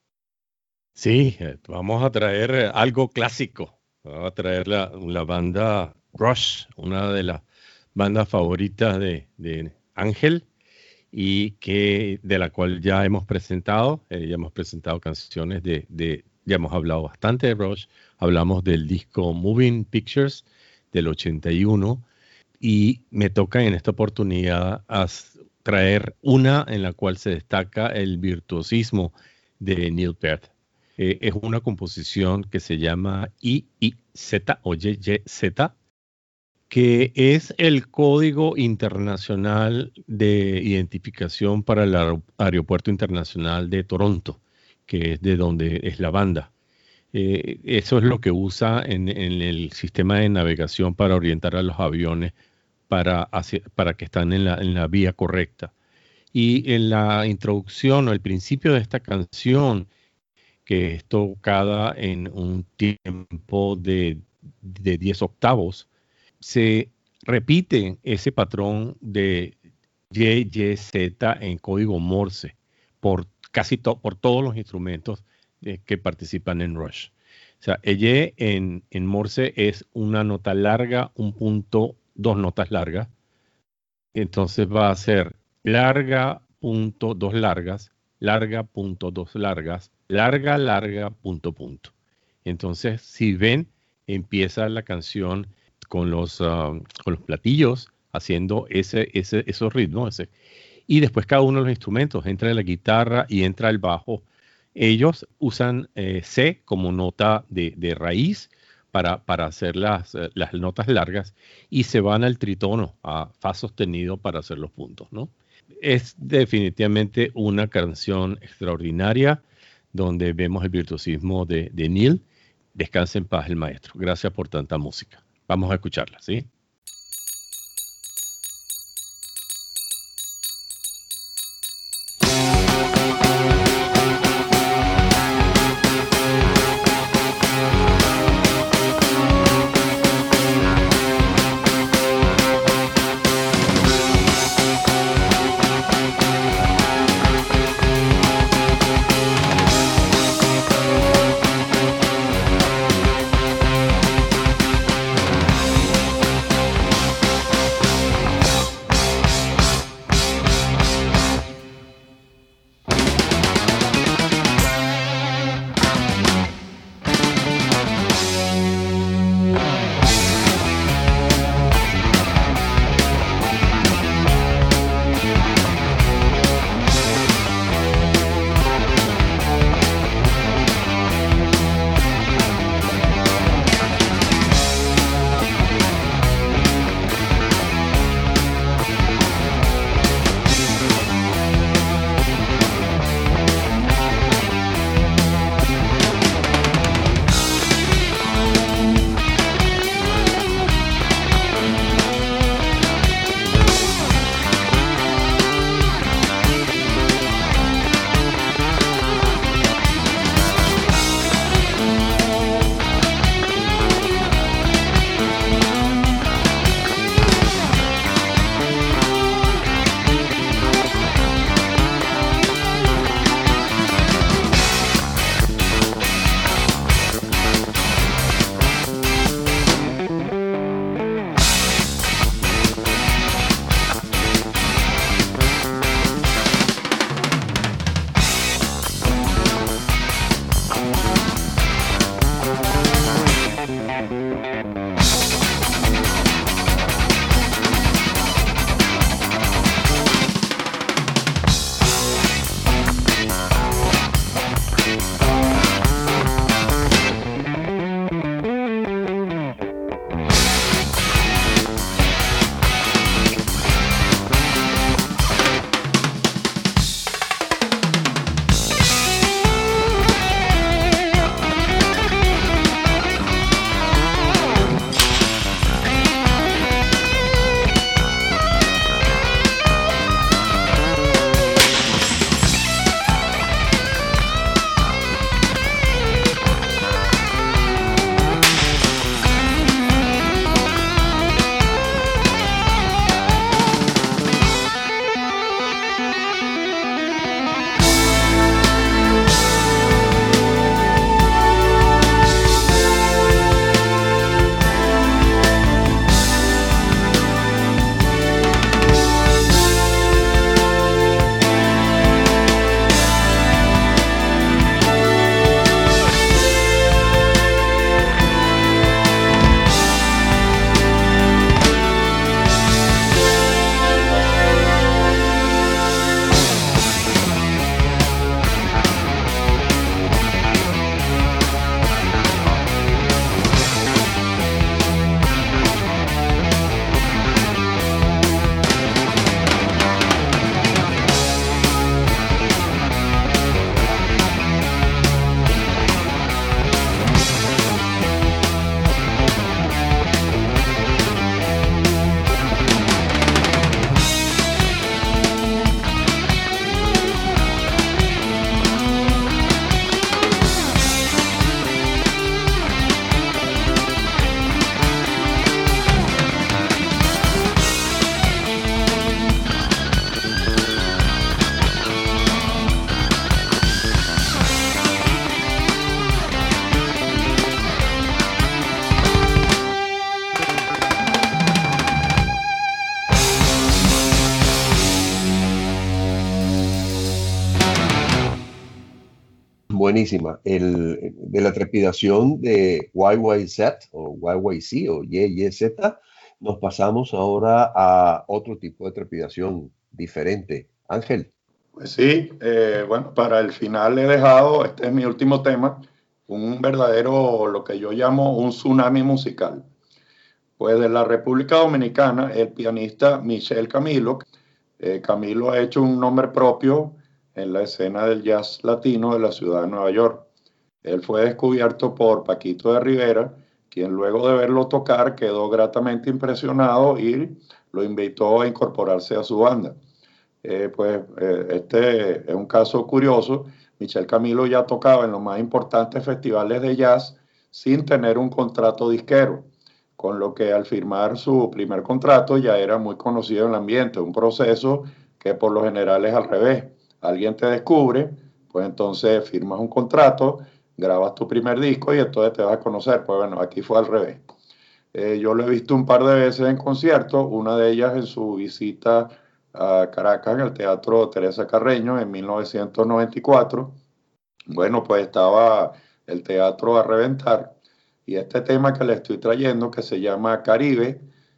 [SPEAKER 6] Sí, vamos a traer algo clásico. Vamos a traer la, la banda Rush, una de las bandas favoritas de, de Ángel, y que de la cual ya hemos presentado, eh, ya hemos presentado canciones de, de ya hemos hablado bastante de Rush. Hablamos del disco Moving Pictures del ochenta y uno y me toca en esta oportunidad as, traer una en la cual se destaca el virtuosismo de Neil Peart. Eh, es una composición que se llama I I Z o Y Y Z, que es el Código Internacional de Identificación para el Aer- Aeropuerto Internacional de Toronto, que es de donde es la banda. Eh, eso es lo que usa en, en el sistema de navegación para orientar a los aviones para, hacia, para que están en la, en la vía correcta. Y en la introducción o el principio de esta canción, que es tocada en un tiempo de, de diez octavos, se repite ese patrón de Y Y Z en código Morse por casi to, por todos los instrumentos eh, que participan en Rush. O sea, Y en, en Morse es una nota larga, un punto, dos notas largas. Entonces va a ser larga, punto, dos largas, larga, punto, dos largas, larga, larga, punto, punto. Entonces, si ven, empieza la canción con los, uh, con los platillos haciendo ese, ese, esos ritmos. Ese. Y después cada uno de los instrumentos, entra la guitarra y entra el bajo. Ellos usan eh, C como nota de, de raíz para, para hacer las, las notas largas y se van al tritono, a fa sostenido para hacer los puntos, ¿no? Es definitivamente una canción extraordinaria donde vemos el virtuosismo de, de Neil. Descanse en paz el maestro. Gracias por tanta música. Vamos a escucharla, ¿sí?
[SPEAKER 5] Thank
[SPEAKER 1] buenísima. El, de la trepidación de Y Y Z o Y Y C o Y Y Z, nos pasamos ahora a otro tipo de trepidación diferente. Ángel.
[SPEAKER 3] Pues sí, eh, bueno, para el final he dejado, este es mi último tema, un verdadero, lo que yo llamo un tsunami musical. Pues de la República Dominicana, el pianista Michel Camilo, eh, Camilo ha hecho un nombre propio en la escena del jazz latino de la ciudad de Nueva York. Él fue descubierto por Paquito de Rivera, quien luego de verlo tocar quedó gratamente impresionado y lo invitó a incorporarse a su banda. Eh, pues eh, este es un caso curioso. Michel Camilo ya tocaba en los más importantes festivales de jazz sin tener un contrato disquero, con lo que al firmar su primer contrato ya era muy conocido en el ambiente, un proceso que por lo general es al revés. Alguien te descubre, pues entonces firmas un contrato, grabas tu primer disco y entonces te vas a conocer. Pues bueno, aquí fue al revés. Eh, yo lo he visto un par de veces en conciertos, una de ellas en su visita a Caracas, en el Teatro Teresa Carreño, en mil novecientos noventa y cuatro. Bueno, pues estaba el teatro a reventar. Y este tema que le estoy trayendo, que se llama Caribe,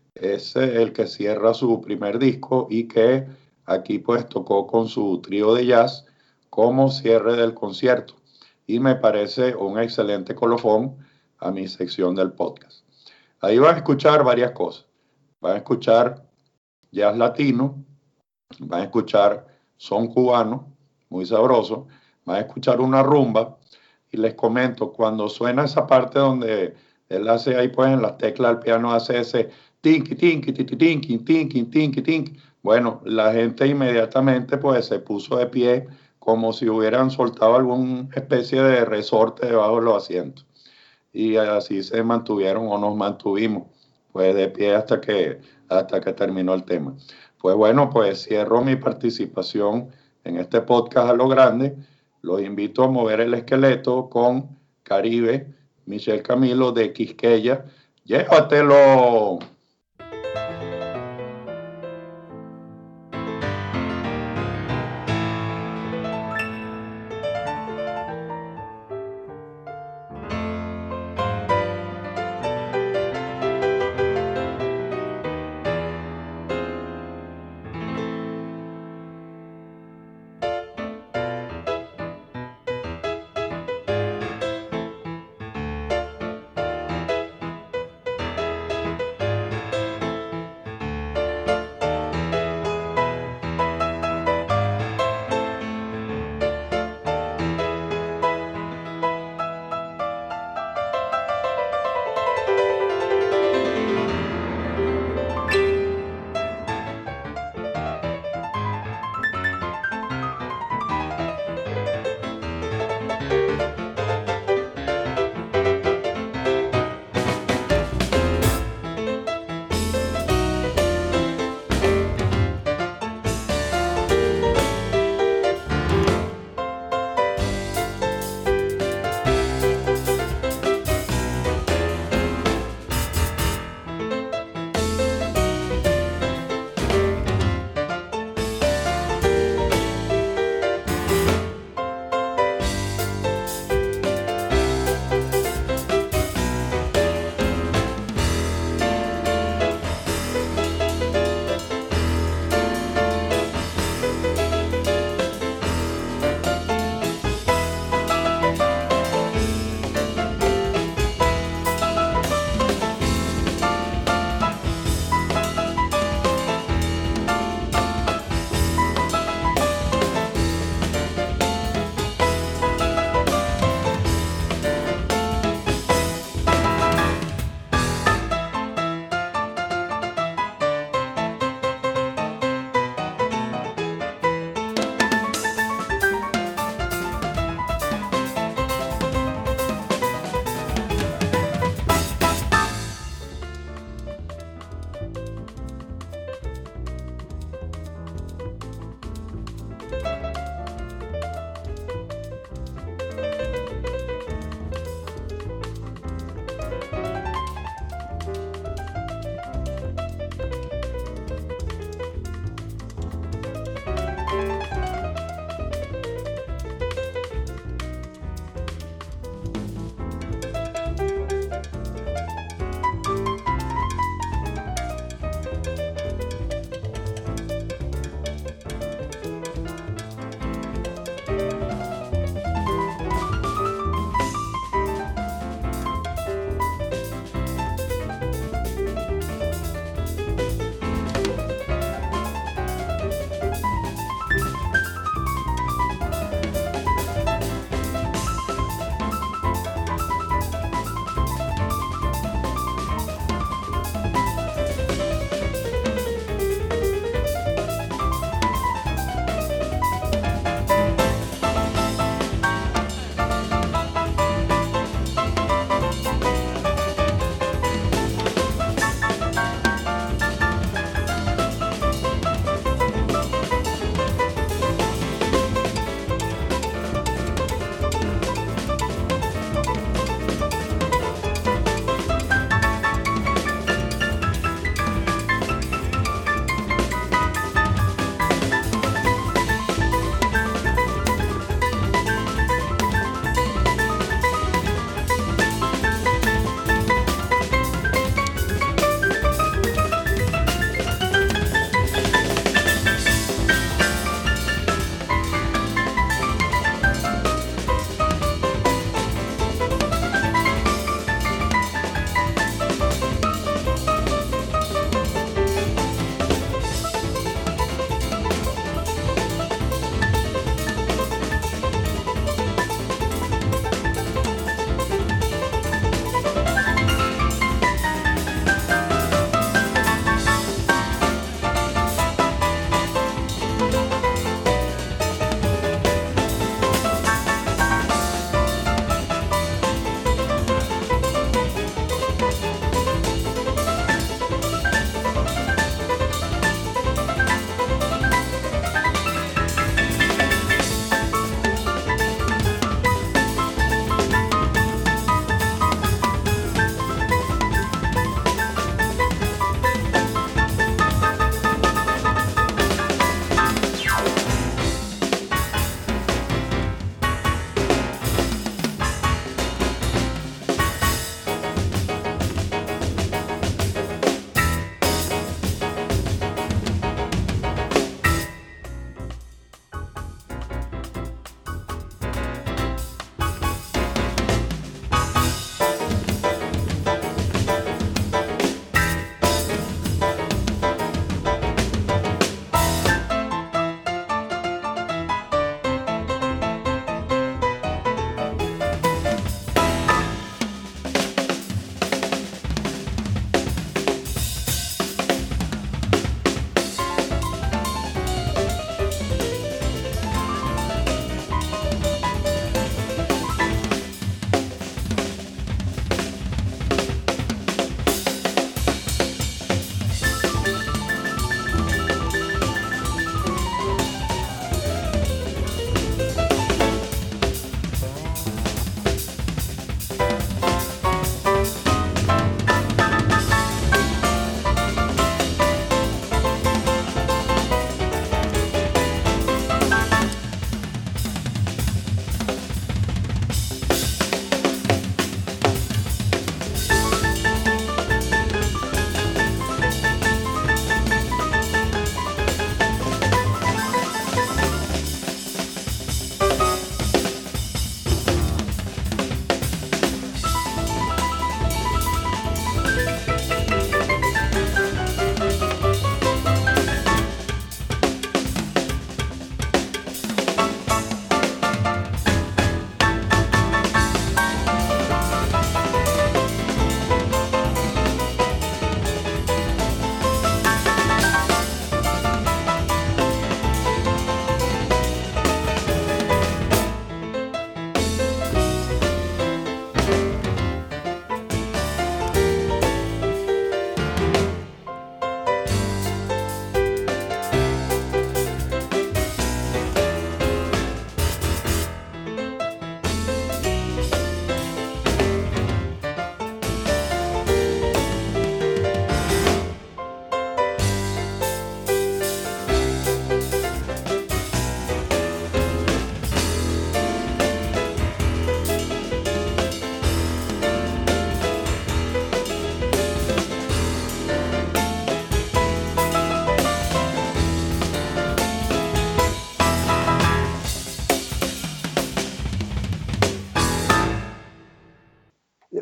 [SPEAKER 3] es el que cierra su primer disco y que aquí pues tocó con su trío de jazz como cierre del concierto. Y me parece un excelente colofón a mi sección del podcast. Ahí van a escuchar varias cosas. Van a escuchar jazz latino, van a escuchar son cubano, muy sabroso, van a escuchar una rumba. Y les comento, cuando suena esa parte donde él hace ahí pues en las teclas del piano, hace ese tinki, tinki, tinki, tinki, tinki, tinki, tinki. Bueno, la gente inmediatamente pues se puso de pie como si hubieran soltado alguna especie de resorte debajo de los asientos. Y así se mantuvieron o nos mantuvimos pues de pie hasta que, hasta que terminó el tema. Pues bueno, pues cierro mi participación en este podcast a lo grande. Los invito a mover el esqueleto con Caribe, Michel Camilo de Quisqueya. ¡Llévatelo!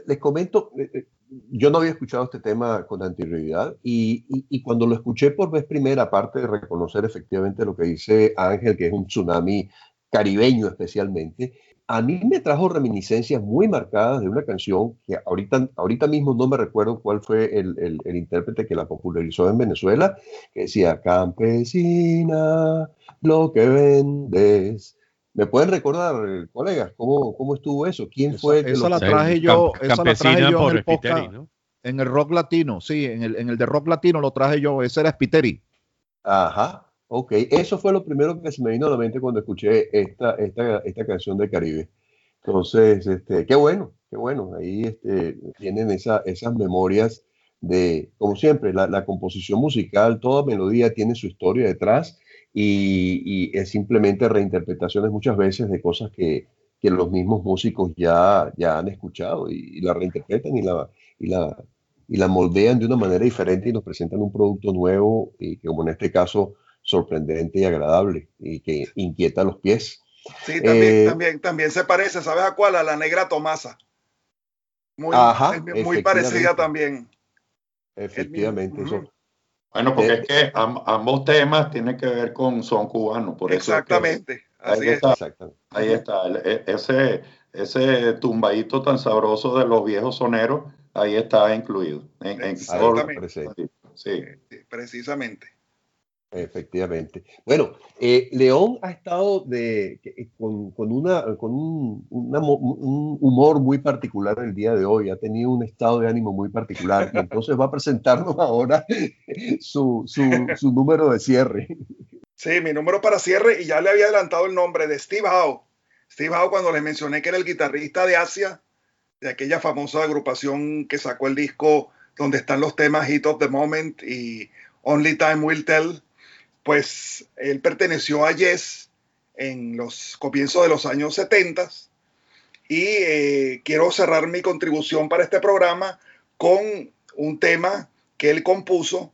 [SPEAKER 1] les comento, eh, yo no había escuchado este tema con anterioridad y, y, y cuando lo escuché por vez primera, aparte de reconocer efectivamente lo que dice Ángel, que es un tsunami caribeño especialmente, a mí me trajo reminiscencias muy marcadas de una canción que ahorita, ahorita mismo no me recuerdo cuál fue el, el, el intérprete que la popularizó en Venezuela, que decía, campesina, lo que vendes. ¿Me pueden recordar, colegas, cómo, cómo estuvo eso? ¿Quién
[SPEAKER 2] esa,
[SPEAKER 1] fue? El que
[SPEAKER 2] esa
[SPEAKER 1] lo...
[SPEAKER 2] la traje yo,
[SPEAKER 6] Camp
[SPEAKER 2] esa la traje yo en el
[SPEAKER 6] Spiteri,
[SPEAKER 2] podcast,
[SPEAKER 6] ¿no?
[SPEAKER 2] en el rock latino, sí, en el, en el de rock latino lo traje yo, ese era Spiteri.
[SPEAKER 1] Ajá, ok. Eso fue lo primero que se me vino a la mente cuando escuché esta, esta, esta canción de Caribe. Entonces, este, qué bueno, qué bueno. Ahí este, tienen esa, esas memorias de, como siempre, la, la composición musical, toda melodía tiene su historia detrás y, y es simplemente reinterpretaciones muchas veces de cosas que, que los mismos músicos ya, ya han escuchado y, y la reinterpretan y la, y, la, y la moldean de una manera diferente y nos presentan un producto nuevo y que, como en este caso, sorprendente y agradable y que inquieta los pies.
[SPEAKER 4] Sí, también,
[SPEAKER 1] Eh,
[SPEAKER 4] también, también se parece, ¿sabes a cuál? A la Negra Tomasa. Muy,
[SPEAKER 1] Ajá,
[SPEAKER 4] es muy parecida
[SPEAKER 1] efectivamente,
[SPEAKER 4] también. El mismo.
[SPEAKER 1] efectivamente,
[SPEAKER 4] Ujú.
[SPEAKER 1] eso.
[SPEAKER 3] Bueno, porque
[SPEAKER 1] Eh,
[SPEAKER 3] es que am- ambos temas tienen que ver con son cubanos, por eso es que
[SPEAKER 4] Exactamente, así
[SPEAKER 3] ahí
[SPEAKER 4] es.
[SPEAKER 3] está,
[SPEAKER 1] exactamente.
[SPEAKER 3] ahí
[SPEAKER 4] Ujú.
[SPEAKER 3] está, el- e- ese, ese tumbadito tan sabroso de los viejos soneros, ahí está incluido. En, en
[SPEAKER 1] Ahí
[SPEAKER 3] todos
[SPEAKER 1] está
[SPEAKER 4] Exactamente,
[SPEAKER 3] los-
[SPEAKER 1] presente,
[SPEAKER 3] sí.
[SPEAKER 4] sí, precisamente.
[SPEAKER 1] efectivamente. Bueno, eh, León ha estado de, que- con, con una, con un, una mo- un humor muy particular el día de hoy, ha tenido un estado de ánimo muy particular y entonces va a presentarnos ahora su, su, su número de cierre.
[SPEAKER 4] Sí, mi número para cierre, y ya le había adelantado el nombre de Steve Howe. Steve Howe, cuando les mencioné que era el guitarrista de Asia, de aquella famosa agrupación que sacó el disco donde están los temas Hit of the Moment y Only Time Will Tell, pues él perteneció a Yes en los comienzos de los años setenta y eh, quiero cerrar mi contribución para este programa con un tema que él compuso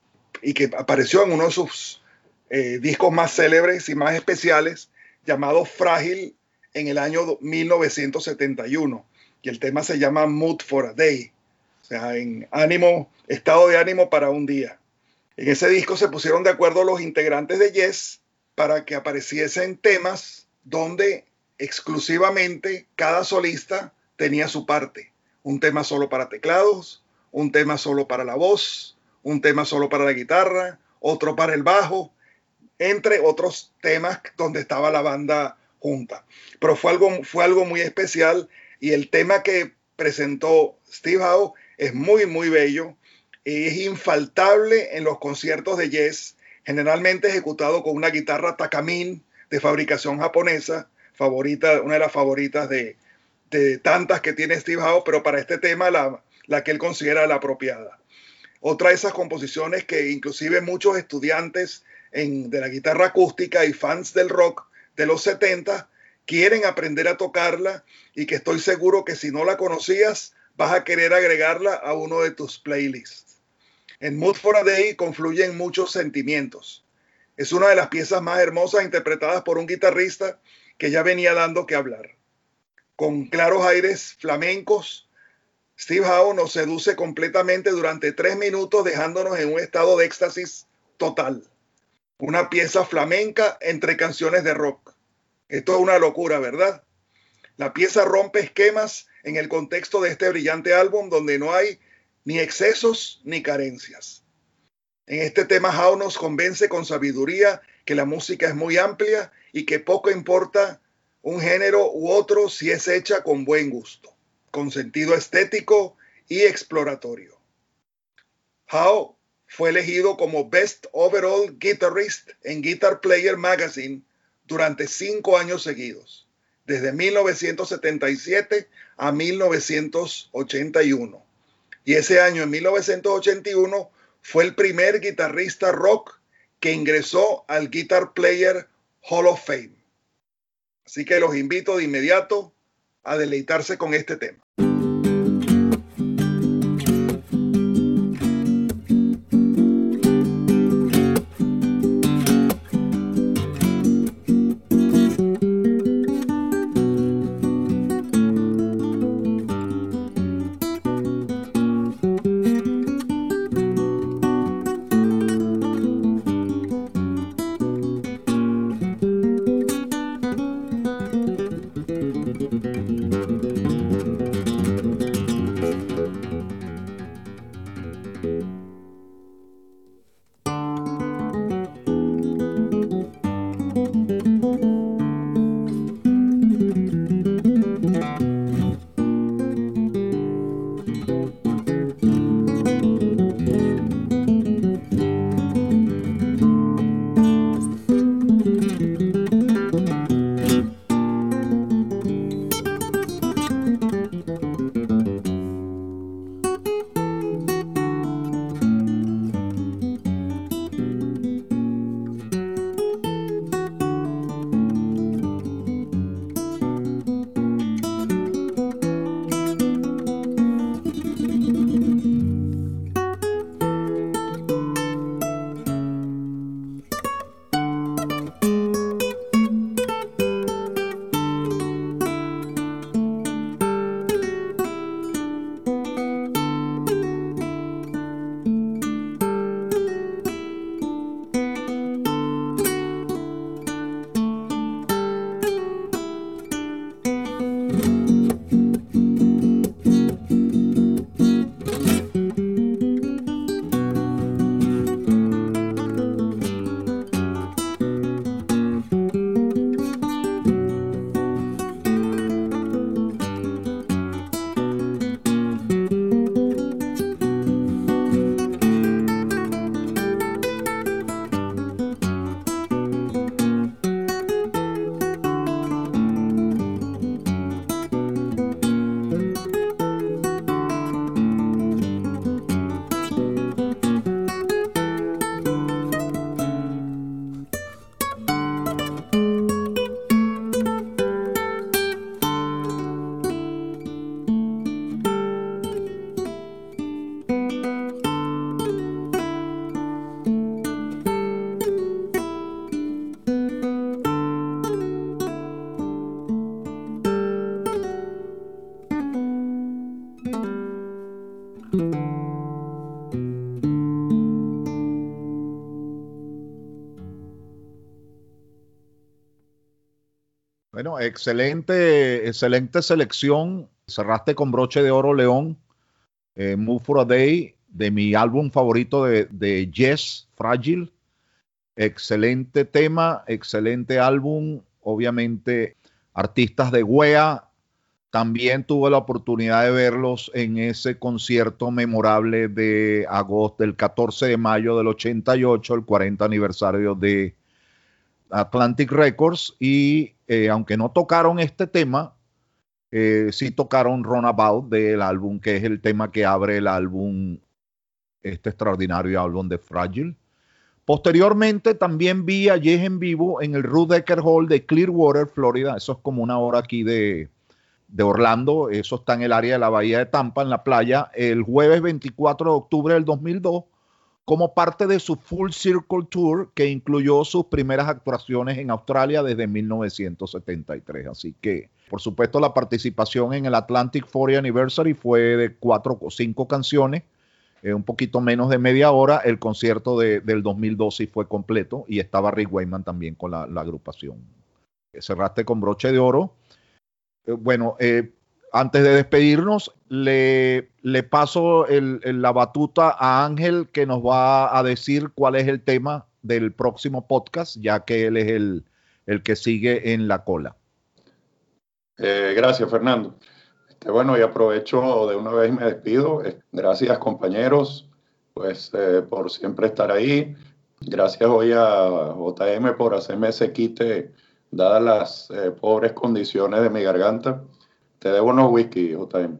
[SPEAKER 4] y que apareció en uno de sus eh, discos más célebres y más especiales, llamado Frágil, en el año mil novecientos setenta y uno. Y el tema se llama Mood for a Day, o sea, en ánimo, estado de ánimo para un día. En ese disco se pusieron de acuerdo los integrantes de Yes para que apareciesen temas donde exclusivamente cada solista tenía su parte. Un tema solo para teclados, un tema solo para la voz, un tema solo para la guitarra, otro para el bajo, entre otros temas donde estaba la banda junta. Pero fue algo, fue algo muy especial y el tema que presentó Steve Howe es muy, muy bello. Es infaltable en los conciertos de Yes, generalmente ejecutado con una guitarra Takamine de fabricación japonesa, favorita, una de las favoritas de, de tantas que tiene Steve Howe, pero para este tema la, la que él considera la apropiada. Otra de esas composiciones que inclusive muchos estudiantes en, de la guitarra acústica y fans del rock de los setenta quieren aprender a tocarla y que estoy seguro que si no la conocías vas a querer agregarla a uno de tus playlists. En Mood for a Day confluyen muchos sentimientos. Es una de las piezas más hermosas interpretadas por un guitarrista que ya venía dando que hablar. Con claros aires flamencos, Steve Howe nos seduce completamente durante tres minutos, dejándonos en un estado de éxtasis total. Una pieza flamenca entre canciones de rock. Esto es una locura, ¿verdad? La pieza rompe esquemas en el contexto de este brillante álbum donde no hay ni excesos ni carencias. En este tema Howe nos convence con sabiduría que la música es muy amplia y que poco importa un género u otro si es hecha con buen gusto, con sentido estético y exploratorio. Howe fue elegido como Best Overall Guitarist en Guitar Player Magazine durante cinco años seguidos, desde mil novecientos setenta y siete a mil novecientos ochenta y uno. Y ese año, en mil novecientos ochenta y uno, fue el primer guitarrista rock que ingresó al Guitar Player Hall of Fame. Así que los invito de inmediato a deleitarse con este tema.
[SPEAKER 2] Bueno, excelente, excelente selección. Cerraste con broche de oro, León. Eh, Move for a Day, de mi álbum favorito de, de Yes, Fragile. Excelente tema, excelente álbum. Obviamente, artistas de Wea. También tuve la oportunidad de verlos en ese concierto memorable de agosto, del catorce de mayo del ochenta y ocho, el cuarenta aniversario de Atlantic Records. Y eh, aunque no tocaron este tema, eh, sí tocaron Runabout del álbum, que es el tema que abre el álbum, este extraordinario álbum de Fragile. Posteriormente también vi a Yes en vivo en el Ruth Decker Hall de Clearwater, Florida. Eso es como una hora aquí de, de Orlando. Eso está en el área de la bahía de Tampa, en la playa, el jueves veinticuatro de octubre del dos mil dos, como parte de su Full Circle Tour, que incluyó sus primeras actuaciones en Australia desde mil novecientos setenta y tres. Así que, por supuesto, la participación en el Atlantic cuarenta Anniversary fue de cuatro o cinco canciones, eh, un poquito menos de media hora. El concierto de, del dos mil doce fue completo y estaba Rick Wakeman también con la, la agrupación. Cerraste con broche de oro. Eh, bueno, eh, antes de despedirnos, le, le paso el, el, la batuta a Ángel, que nos va a decir cuál es el tema del próximo podcast, ya que él es el, el que sigue en la cola.
[SPEAKER 3] Eh, gracias, Fernando. Este, bueno, y aprovecho de una vez y me despido. Eh, gracias, compañeros, pues eh, por siempre estar ahí. Gracias hoy a J M por hacerme ese quite, dadas las eh, pobres condiciones de mi garganta. Te debo unos whisky, J M.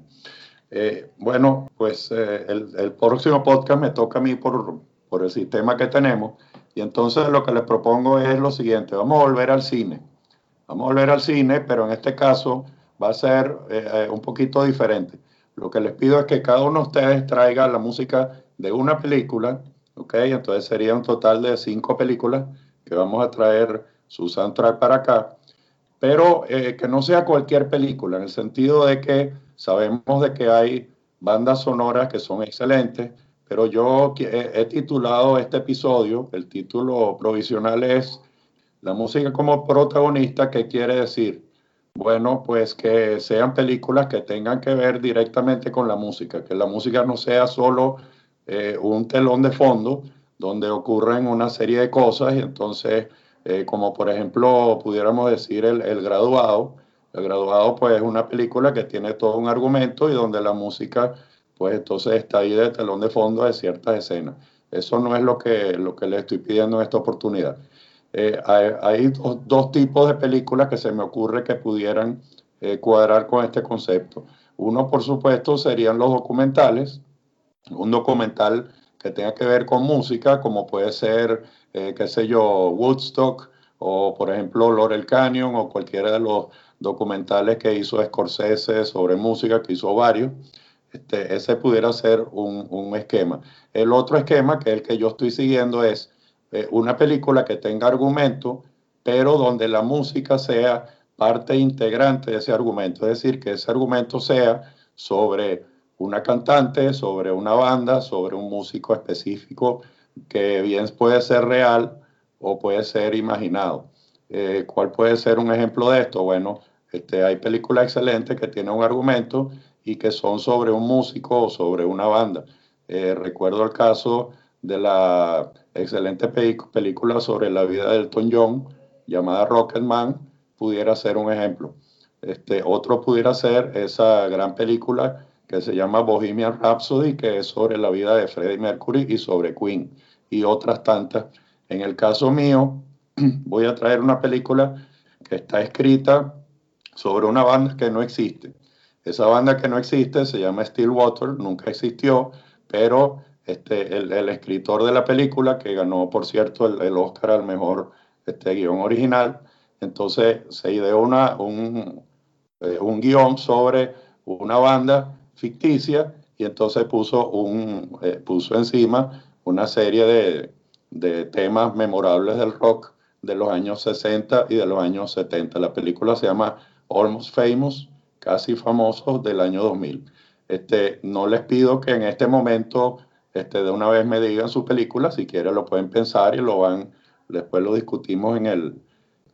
[SPEAKER 3] Eh, bueno, pues eh, el, el próximo podcast me toca a mí por, por el sistema que tenemos. Y entonces lo que les propongo es lo siguiente. Vamos a volver al cine. Vamos a volver al cine, pero en este caso va a ser eh, un poquito diferente. Lo que les pido es que cada uno de ustedes traiga la música de una película, ¿ok? Entonces sería un total de cinco películas que vamos a traer su soundtrack para acá. Pero eh, que no sea cualquier película, en el sentido de que sabemos de que hay bandas sonoras que son excelentes, pero yo he, he titulado este episodio, el título provisional es La música como protagonista. ¿Qué quiere decir? Bueno, pues que sean películas que tengan que ver directamente con la música, que la música no sea solo eh, un telón de fondo donde ocurren una serie de cosas y entonces... Eh, como por ejemplo pudiéramos decir el, el Graduado. El Graduado pues es una película que tiene todo un argumento y donde la música pues entonces está ahí de telón de fondo de ciertas escenas. Eso no es lo que, lo que le estoy pidiendo en esta oportunidad. Eh, hay hay dos, dos tipos de películas que se me ocurre que pudieran eh, cuadrar con este concepto. Uno, por supuesto, serían los documentales. Un documental que tenga que ver con música, como puede ser, eh, qué sé yo, Woodstock, o por ejemplo Laurel Canyon, o cualquiera de los documentales que hizo Scorsese sobre música, que hizo varios. Este, ese pudiera ser un, un esquema. El otro esquema, que es el que yo estoy siguiendo, es eh, una película que tenga argumento, pero donde la música sea parte integrante de ese argumento. Es decir, que ese argumento sea sobre una cantante, sobre una banda, sobre un músico específico, que bien puede ser real o puede ser imaginado. Eh, ¿Cuál puede ser un ejemplo de esto? Bueno, este, hay películas excelentes que tienen un argumento y que son sobre un músico o sobre una banda. Eh, recuerdo el caso de la excelente pe- película sobre la vida de Elton John, llamada Rocketman, pudiera ser un ejemplo. Este, otro pudiera ser esa gran película que se llama Bohemian Rhapsody, que es sobre la vida de Freddie Mercury y sobre Queen, y otras tantas. En el caso mío, voy a traer una película que está escrita sobre una banda que no existe. Esa banda que no existe se llama Stillwater, nunca existió, pero este, el, el escritor de la película, que ganó, por cierto, el, el Oscar al mejor este, guión original, entonces se ideó una, un, eh, un guión sobre una banda ficticia y entonces puso, un, eh, puso encima una serie de, de temas memorables del rock de los años sesenta y de los años setenta. La película se llama Almost Famous, Casi Famosos, del año dos mil. Este, no les pido que en este momento este, de una vez me digan su película, si quieren lo pueden pensar y lo van, después lo discutimos en el,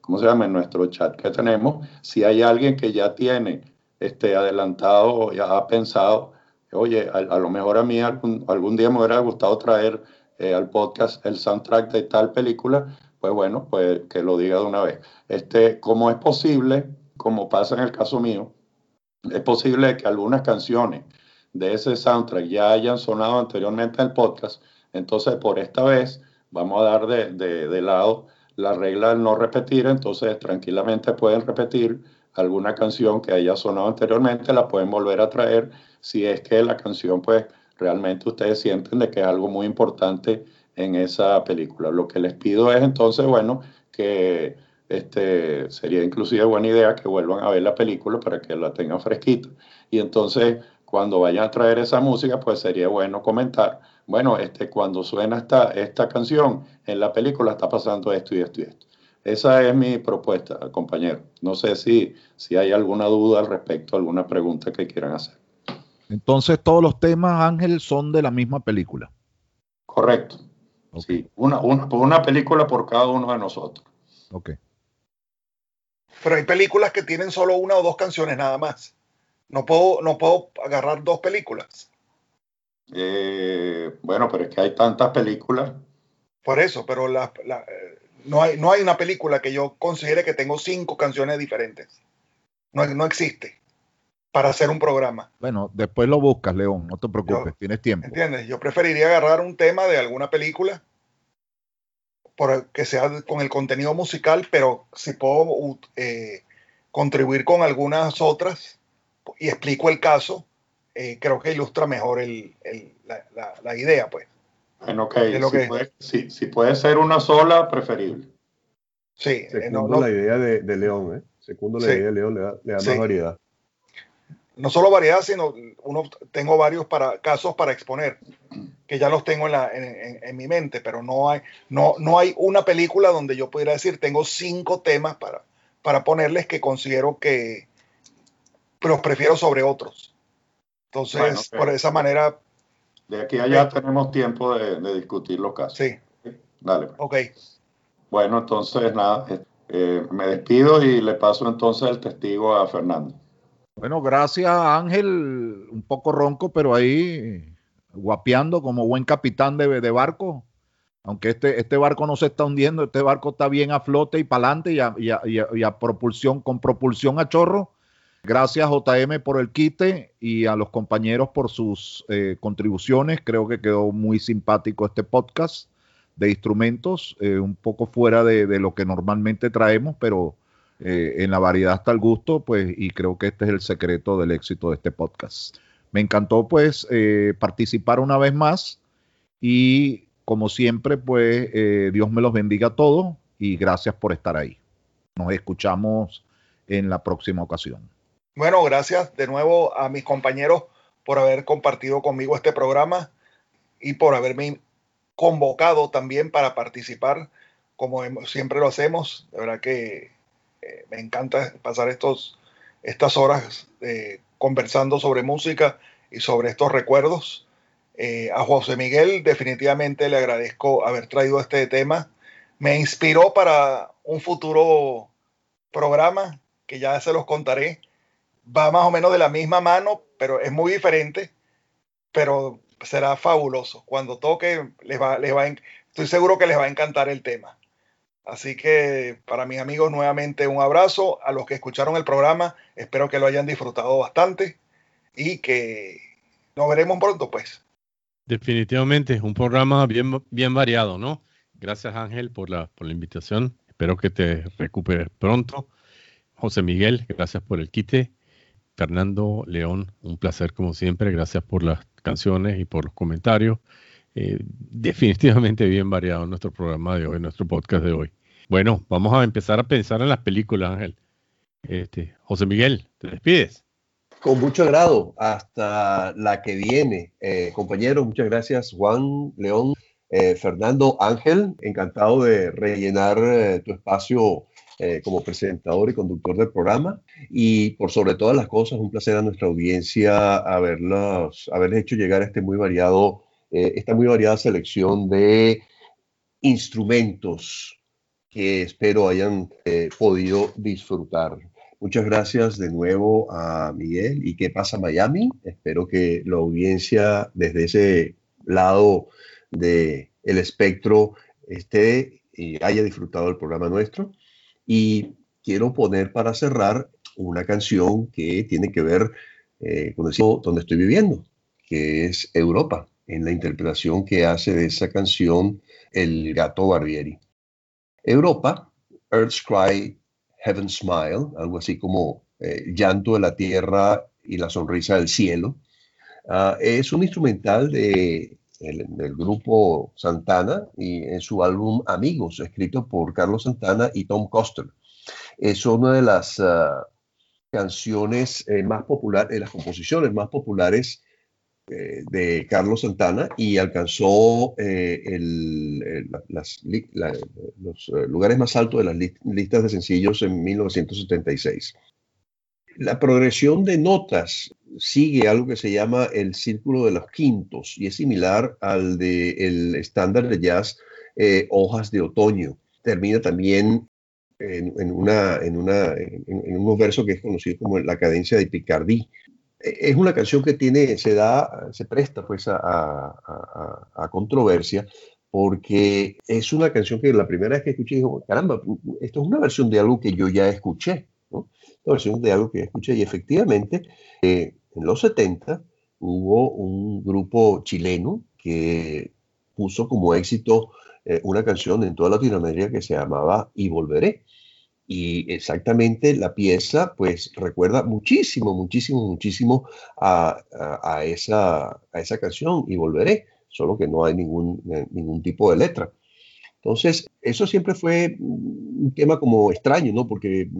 [SPEAKER 3] ¿cómo se llama? En nuestro chat que tenemos, si hay alguien que ya tiene este, adelantado, ya ha pensado, oye, a, a lo mejor a mí algún, algún día me hubiera gustado traer eh, al podcast el soundtrack de tal película, pues bueno, pues que lo diga de una vez. Este, como es posible, como pasa en el caso mío, es posible que algunas canciones de ese soundtrack ya hayan sonado anteriormente en el podcast, entonces por esta vez vamos a dar de, de, de lado la regla del no repetir, entonces tranquilamente pueden repetir alguna canción que haya sonado anteriormente, la pueden volver a traer si es que la canción pues realmente ustedes sienten de que es algo muy importante en esa película. Lo que les pido es entonces, bueno, que este, sería inclusive buena idea que vuelvan a ver la película para que la tengan fresquita. Y entonces, cuando vayan a traer esa música, pues sería bueno comentar, bueno, este, cuando suena esta, esta canción en la película está pasando esto y esto y esto. Esa es mi propuesta, compañero. No sé si, si hay alguna duda al respecto, alguna pregunta que quieran hacer.
[SPEAKER 2] Entonces, todos los temas, Ángel, son de la misma película.
[SPEAKER 3] Correcto.
[SPEAKER 2] Okay.
[SPEAKER 3] Sí, una, una, una película por cada uno de nosotros.
[SPEAKER 2] Ok.
[SPEAKER 4] Pero hay películas que tienen solo una o dos canciones nada más. No puedo, no puedo agarrar dos películas.
[SPEAKER 3] Eh, bueno, pero es que hay tantas películas.
[SPEAKER 4] Por eso, pero la, la, no, hay, no hay una película que yo considere que tengo cinco canciones diferentes. No, no existe para hacer un programa.
[SPEAKER 2] Bueno, después lo buscas, León, no te preocupes, yo, tienes tiempo.
[SPEAKER 4] ¿Entiendes? Yo preferiría agarrar un tema de alguna película por que sea con el contenido musical, pero si puedo eh, contribuir con algunas otras y explico el caso, eh, creo que ilustra mejor el, el, la, la, la idea, pues.
[SPEAKER 3] Bueno, ok, si, que... puede, si, si puede ser una sola, preferible.
[SPEAKER 4] Sí,
[SPEAKER 1] Segundo
[SPEAKER 4] eh, no, no,
[SPEAKER 1] la idea de, de León, ¿eh? Segundo la sí, idea de León, le da, le da sí. más variedad.
[SPEAKER 4] No solo variedad, sino uno, tengo varios para, casos para exponer, que ya los tengo en, la, en, en, en mi mente, pero no hay, no, no hay una película donde yo pudiera decir, tengo cinco temas para, para ponerles que considero que los prefiero sobre otros. Entonces, bueno, okay. por esa manera...
[SPEAKER 3] De aquí a allá eh, tenemos tiempo de, de discutir los casos.
[SPEAKER 4] Sí.
[SPEAKER 3] Dale.
[SPEAKER 4] Ok.
[SPEAKER 3] Bueno, entonces, nada, eh, me despido y le paso entonces el testigo a Fernando.
[SPEAKER 2] Bueno, gracias, Ángel. Un poco ronco, pero ahí guapeando como buen capitán de, de barco. Aunque este, este barco no se está hundiendo, este barco está bien a flote y para adelante y, a, y, a, y, a, y a propulsión, con propulsión a chorro. Gracias, J M, por el quite y a los compañeros por sus eh, contribuciones. Creo que quedó muy simpático este podcast de instrumentos, eh, un poco fuera de, de lo que normalmente traemos, pero eh, en la variedad está el gusto, pues, y creo que este es el secreto del éxito de este podcast. Me encantó, pues, eh, participar una vez más y, como siempre, pues, eh, Dios me los bendiga a todos y gracias por estar ahí. Nos escuchamos en la próxima ocasión.
[SPEAKER 4] Bueno, gracias de nuevo a mis compañeros por haber compartido conmigo este programa y por haberme convocado también para participar, como siempre lo hacemos. De verdad que eh, me encanta pasar estos, estas horas eh, conversando sobre música y sobre estos recuerdos. Eh, a José Miguel definitivamente le agradezco haber traído este tema. Me inspiró para un futuro programa que ya se los contaré. Va más o menos de la misma mano, pero es muy diferente, pero será fabuloso. Cuando toque, les va, les va, estoy seguro que les va a encantar el tema. Así que para mis amigos, nuevamente un abrazo. A los que escucharon el programa, espero que lo hayan disfrutado bastante y que nos veremos pronto, pues.
[SPEAKER 6] Definitivamente, un programa bien, bien variado, ¿no? Gracias, Ángel, por la, por la invitación. Espero que te recuperes pronto. José Miguel, gracias por el quite. Fernando, León, un placer como siempre. Gracias por las canciones y por los comentarios. Eh, definitivamente bien variado nuestro programa de hoy, nuestro podcast de hoy. Bueno, vamos a empezar a pensar en las películas, Ángel. Este, José Miguel, ¿te despides?
[SPEAKER 1] Con mucho agrado. Hasta la que viene. Eh, compañeros, muchas gracias. Juan, León, eh, Fernando, Ángel. Encantado de rellenar eh, tu espacio Eh, como presentador y conductor del programa, y por sobre todas las cosas, un placer a nuestra audiencia haberlos, haberles hecho llegar este muy variado, eh, esta muy variada selección de instrumentos que espero hayan eh, podido disfrutar. Muchas gracias de nuevo a Miguel y ¿Qué pasa Miami? Espero que la audiencia desde ese lado del espectro esté y haya disfrutado del programa nuestro. Y quiero poner para cerrar una canción que tiene que ver eh, con el sitio donde estoy viviendo, que es Europa, en la interpretación que hace de esa canción el Gato Barbieri. Europa, Earth's Cry, Heaven's Smile, algo así como eh, llanto de la tierra y la sonrisa del cielo. Uh, es un instrumental de, el, del grupo Santana y en su álbum Amigos, escrito por Carlos Santana y Tom Coster. Es una de las uh, canciones eh, más populares, de las composiciones más populares eh, de Carlos Santana y alcanzó eh, el, el, las, la, los uh, lugares más altos de las li listas de sencillos en mil novecientos setenta y seis. La progresión de notas sigue algo que se llama el círculo de los quintos y es similar al del estándar de jazz eh, Hojas de Otoño. Termina también en, en, una, en, una, en, en unos versos que es conocido como la cadencia de Picardie. Es una canción que tiene, se da, se presta pues a, a, a, a controversia porque es una canción que la primera vez que escuché digo, caramba, esto es una versión de algo que yo ya escuché, ¿no? Una versión de algo que escuché y efectivamente eh, en los setenta hubo un grupo chileno que puso como éxito eh, una canción en toda Latinoamérica que se llamaba Y Volveré. Y exactamente la pieza pues recuerda muchísimo, muchísimo, muchísimo a, a, a, esa, a esa canción Y Volveré, solo que no hay ningún, ningún tipo de letra. Entonces, eso siempre fue un tema como extraño, ¿no? Porque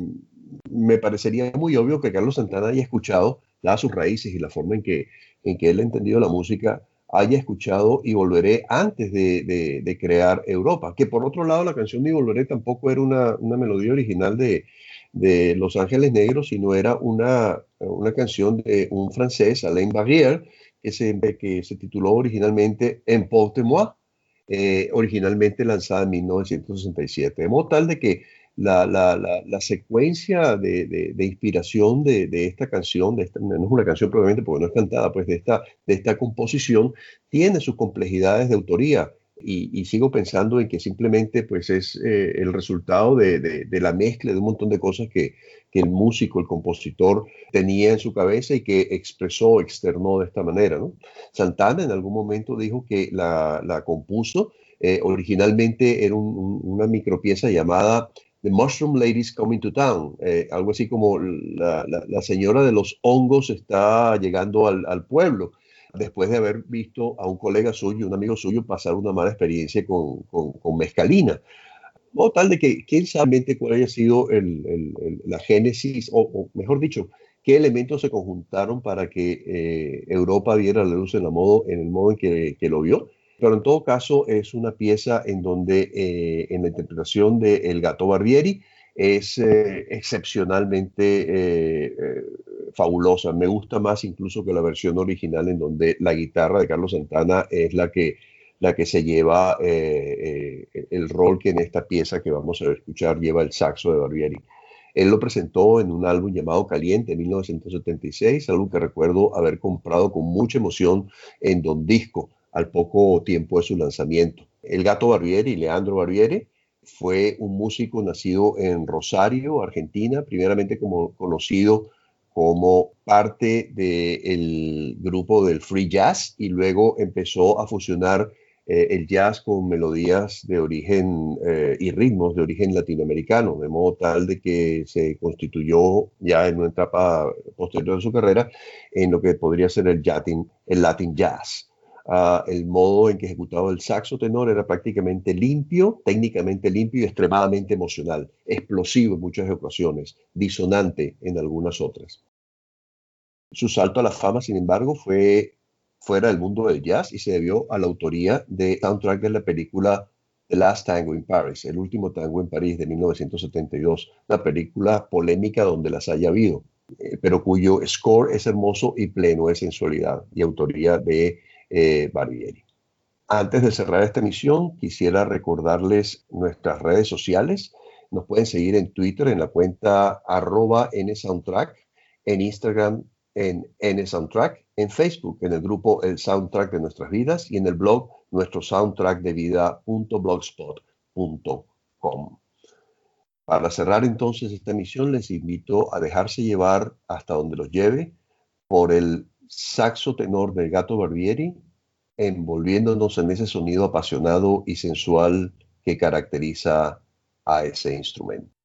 [SPEAKER 1] me parecería muy obvio que Carlos Santana haya escuchado, dadas sus raíces y la forma en que, en que él ha entendido la música, haya escuchado Y Volveré antes de, de, de crear Europa. Que por otro lado, la canción de Y Volveré tampoco era una, una melodía original de, de Los Ángeles Negros, sino era una, una canción de un francés, Alain Barrière, que se, que se tituló originalmente Emporte-moi, eh, originalmente lanzada en mil novecientos sesenta y siete. De modo tal de que La, la, la, la secuencia de, de, de inspiración de, de esta canción, de esta, no es una canción probablemente porque no es cantada, pues de esta, de esta composición, tiene sus complejidades de autoría. Y, y sigo pensando en que simplemente pues es eh, el resultado de, de, de la mezcla de un montón de cosas que, que el músico, el compositor tenía en su cabeza y que expresó, externó de esta manera, ¿no? Santana en algún momento dijo que la, la compuso, eh, originalmente era un, un, una micropieza llamada The Mushroom Ladies Coming to Town, eh, algo así como la, la, la señora de los hongos está llegando al, al pueblo, después de haber visto a un colega suyo, un amigo suyo, pasar una mala experiencia con, con, con mescalina. O tal de que, quién sabe cuál haya sido el, el, el, la génesis, o, o mejor dicho, qué elementos se conjuntaron para que eh, Europa viera la luz en, la modo, en el modo en que, que lo vio. Pero en todo caso es una pieza en donde eh, en la interpretación de El Gato Barbieri es eh, excepcionalmente eh, eh, fabulosa. Me gusta más incluso que la versión original en donde la guitarra de Carlos Santana es la que, la que se lleva eh, eh, el rol que en esta pieza que vamos a escuchar lleva el saxo de Barbieri. Él lo presentó en un álbum llamado Caliente en mil novecientos setenta y seis, álbum que recuerdo haber comprado con mucha emoción en Don Disco al poco tiempo de su lanzamiento. El Gato Barbieri, Leandro Barbieri, fue un músico nacido en Rosario, Argentina, primeramente como conocido como parte del grupo del free jazz y luego empezó a fusionar eh, el jazz con melodías de origen eh, y ritmos de origen latinoamericano, de modo tal de que se constituyó ya en una etapa posterior de su carrera en lo que podría ser el Latin, el Latin jazz. Uh, el modo en que ejecutaba el saxo tenor era prácticamente limpio, técnicamente limpio y extremadamente emocional, explosivo en muchas ocasiones, disonante en algunas otras. Su salto a la fama, sin embargo, fue fuera del mundo del jazz y se debió a la autoría de soundtrack de la película The Last Tango in Paris, El Último Tango en París de mil novecientos setenta y dos, una película polémica donde las haya habido, eh, pero cuyo score es hermoso y pleno de sensualidad y autoría de Eh, Barbieri. Antes de cerrar esta emisión, quisiera recordarles nuestras redes sociales. Nos pueden seguir en Twitter en la cuenta arroba nsoundtrack, en Instagram en nsoundtrack, en Facebook en el grupo El Soundtrack de Nuestras Vidas y en el blog nuestro soundtrack de vida punto blogspot punto com. Para cerrar entonces esta emisión, les invito a dejarse llevar hasta donde los lleve por el saxo tenor del Gato Barbieri, envolviéndonos en ese sonido apasionado y sensual que caracteriza a ese instrumento.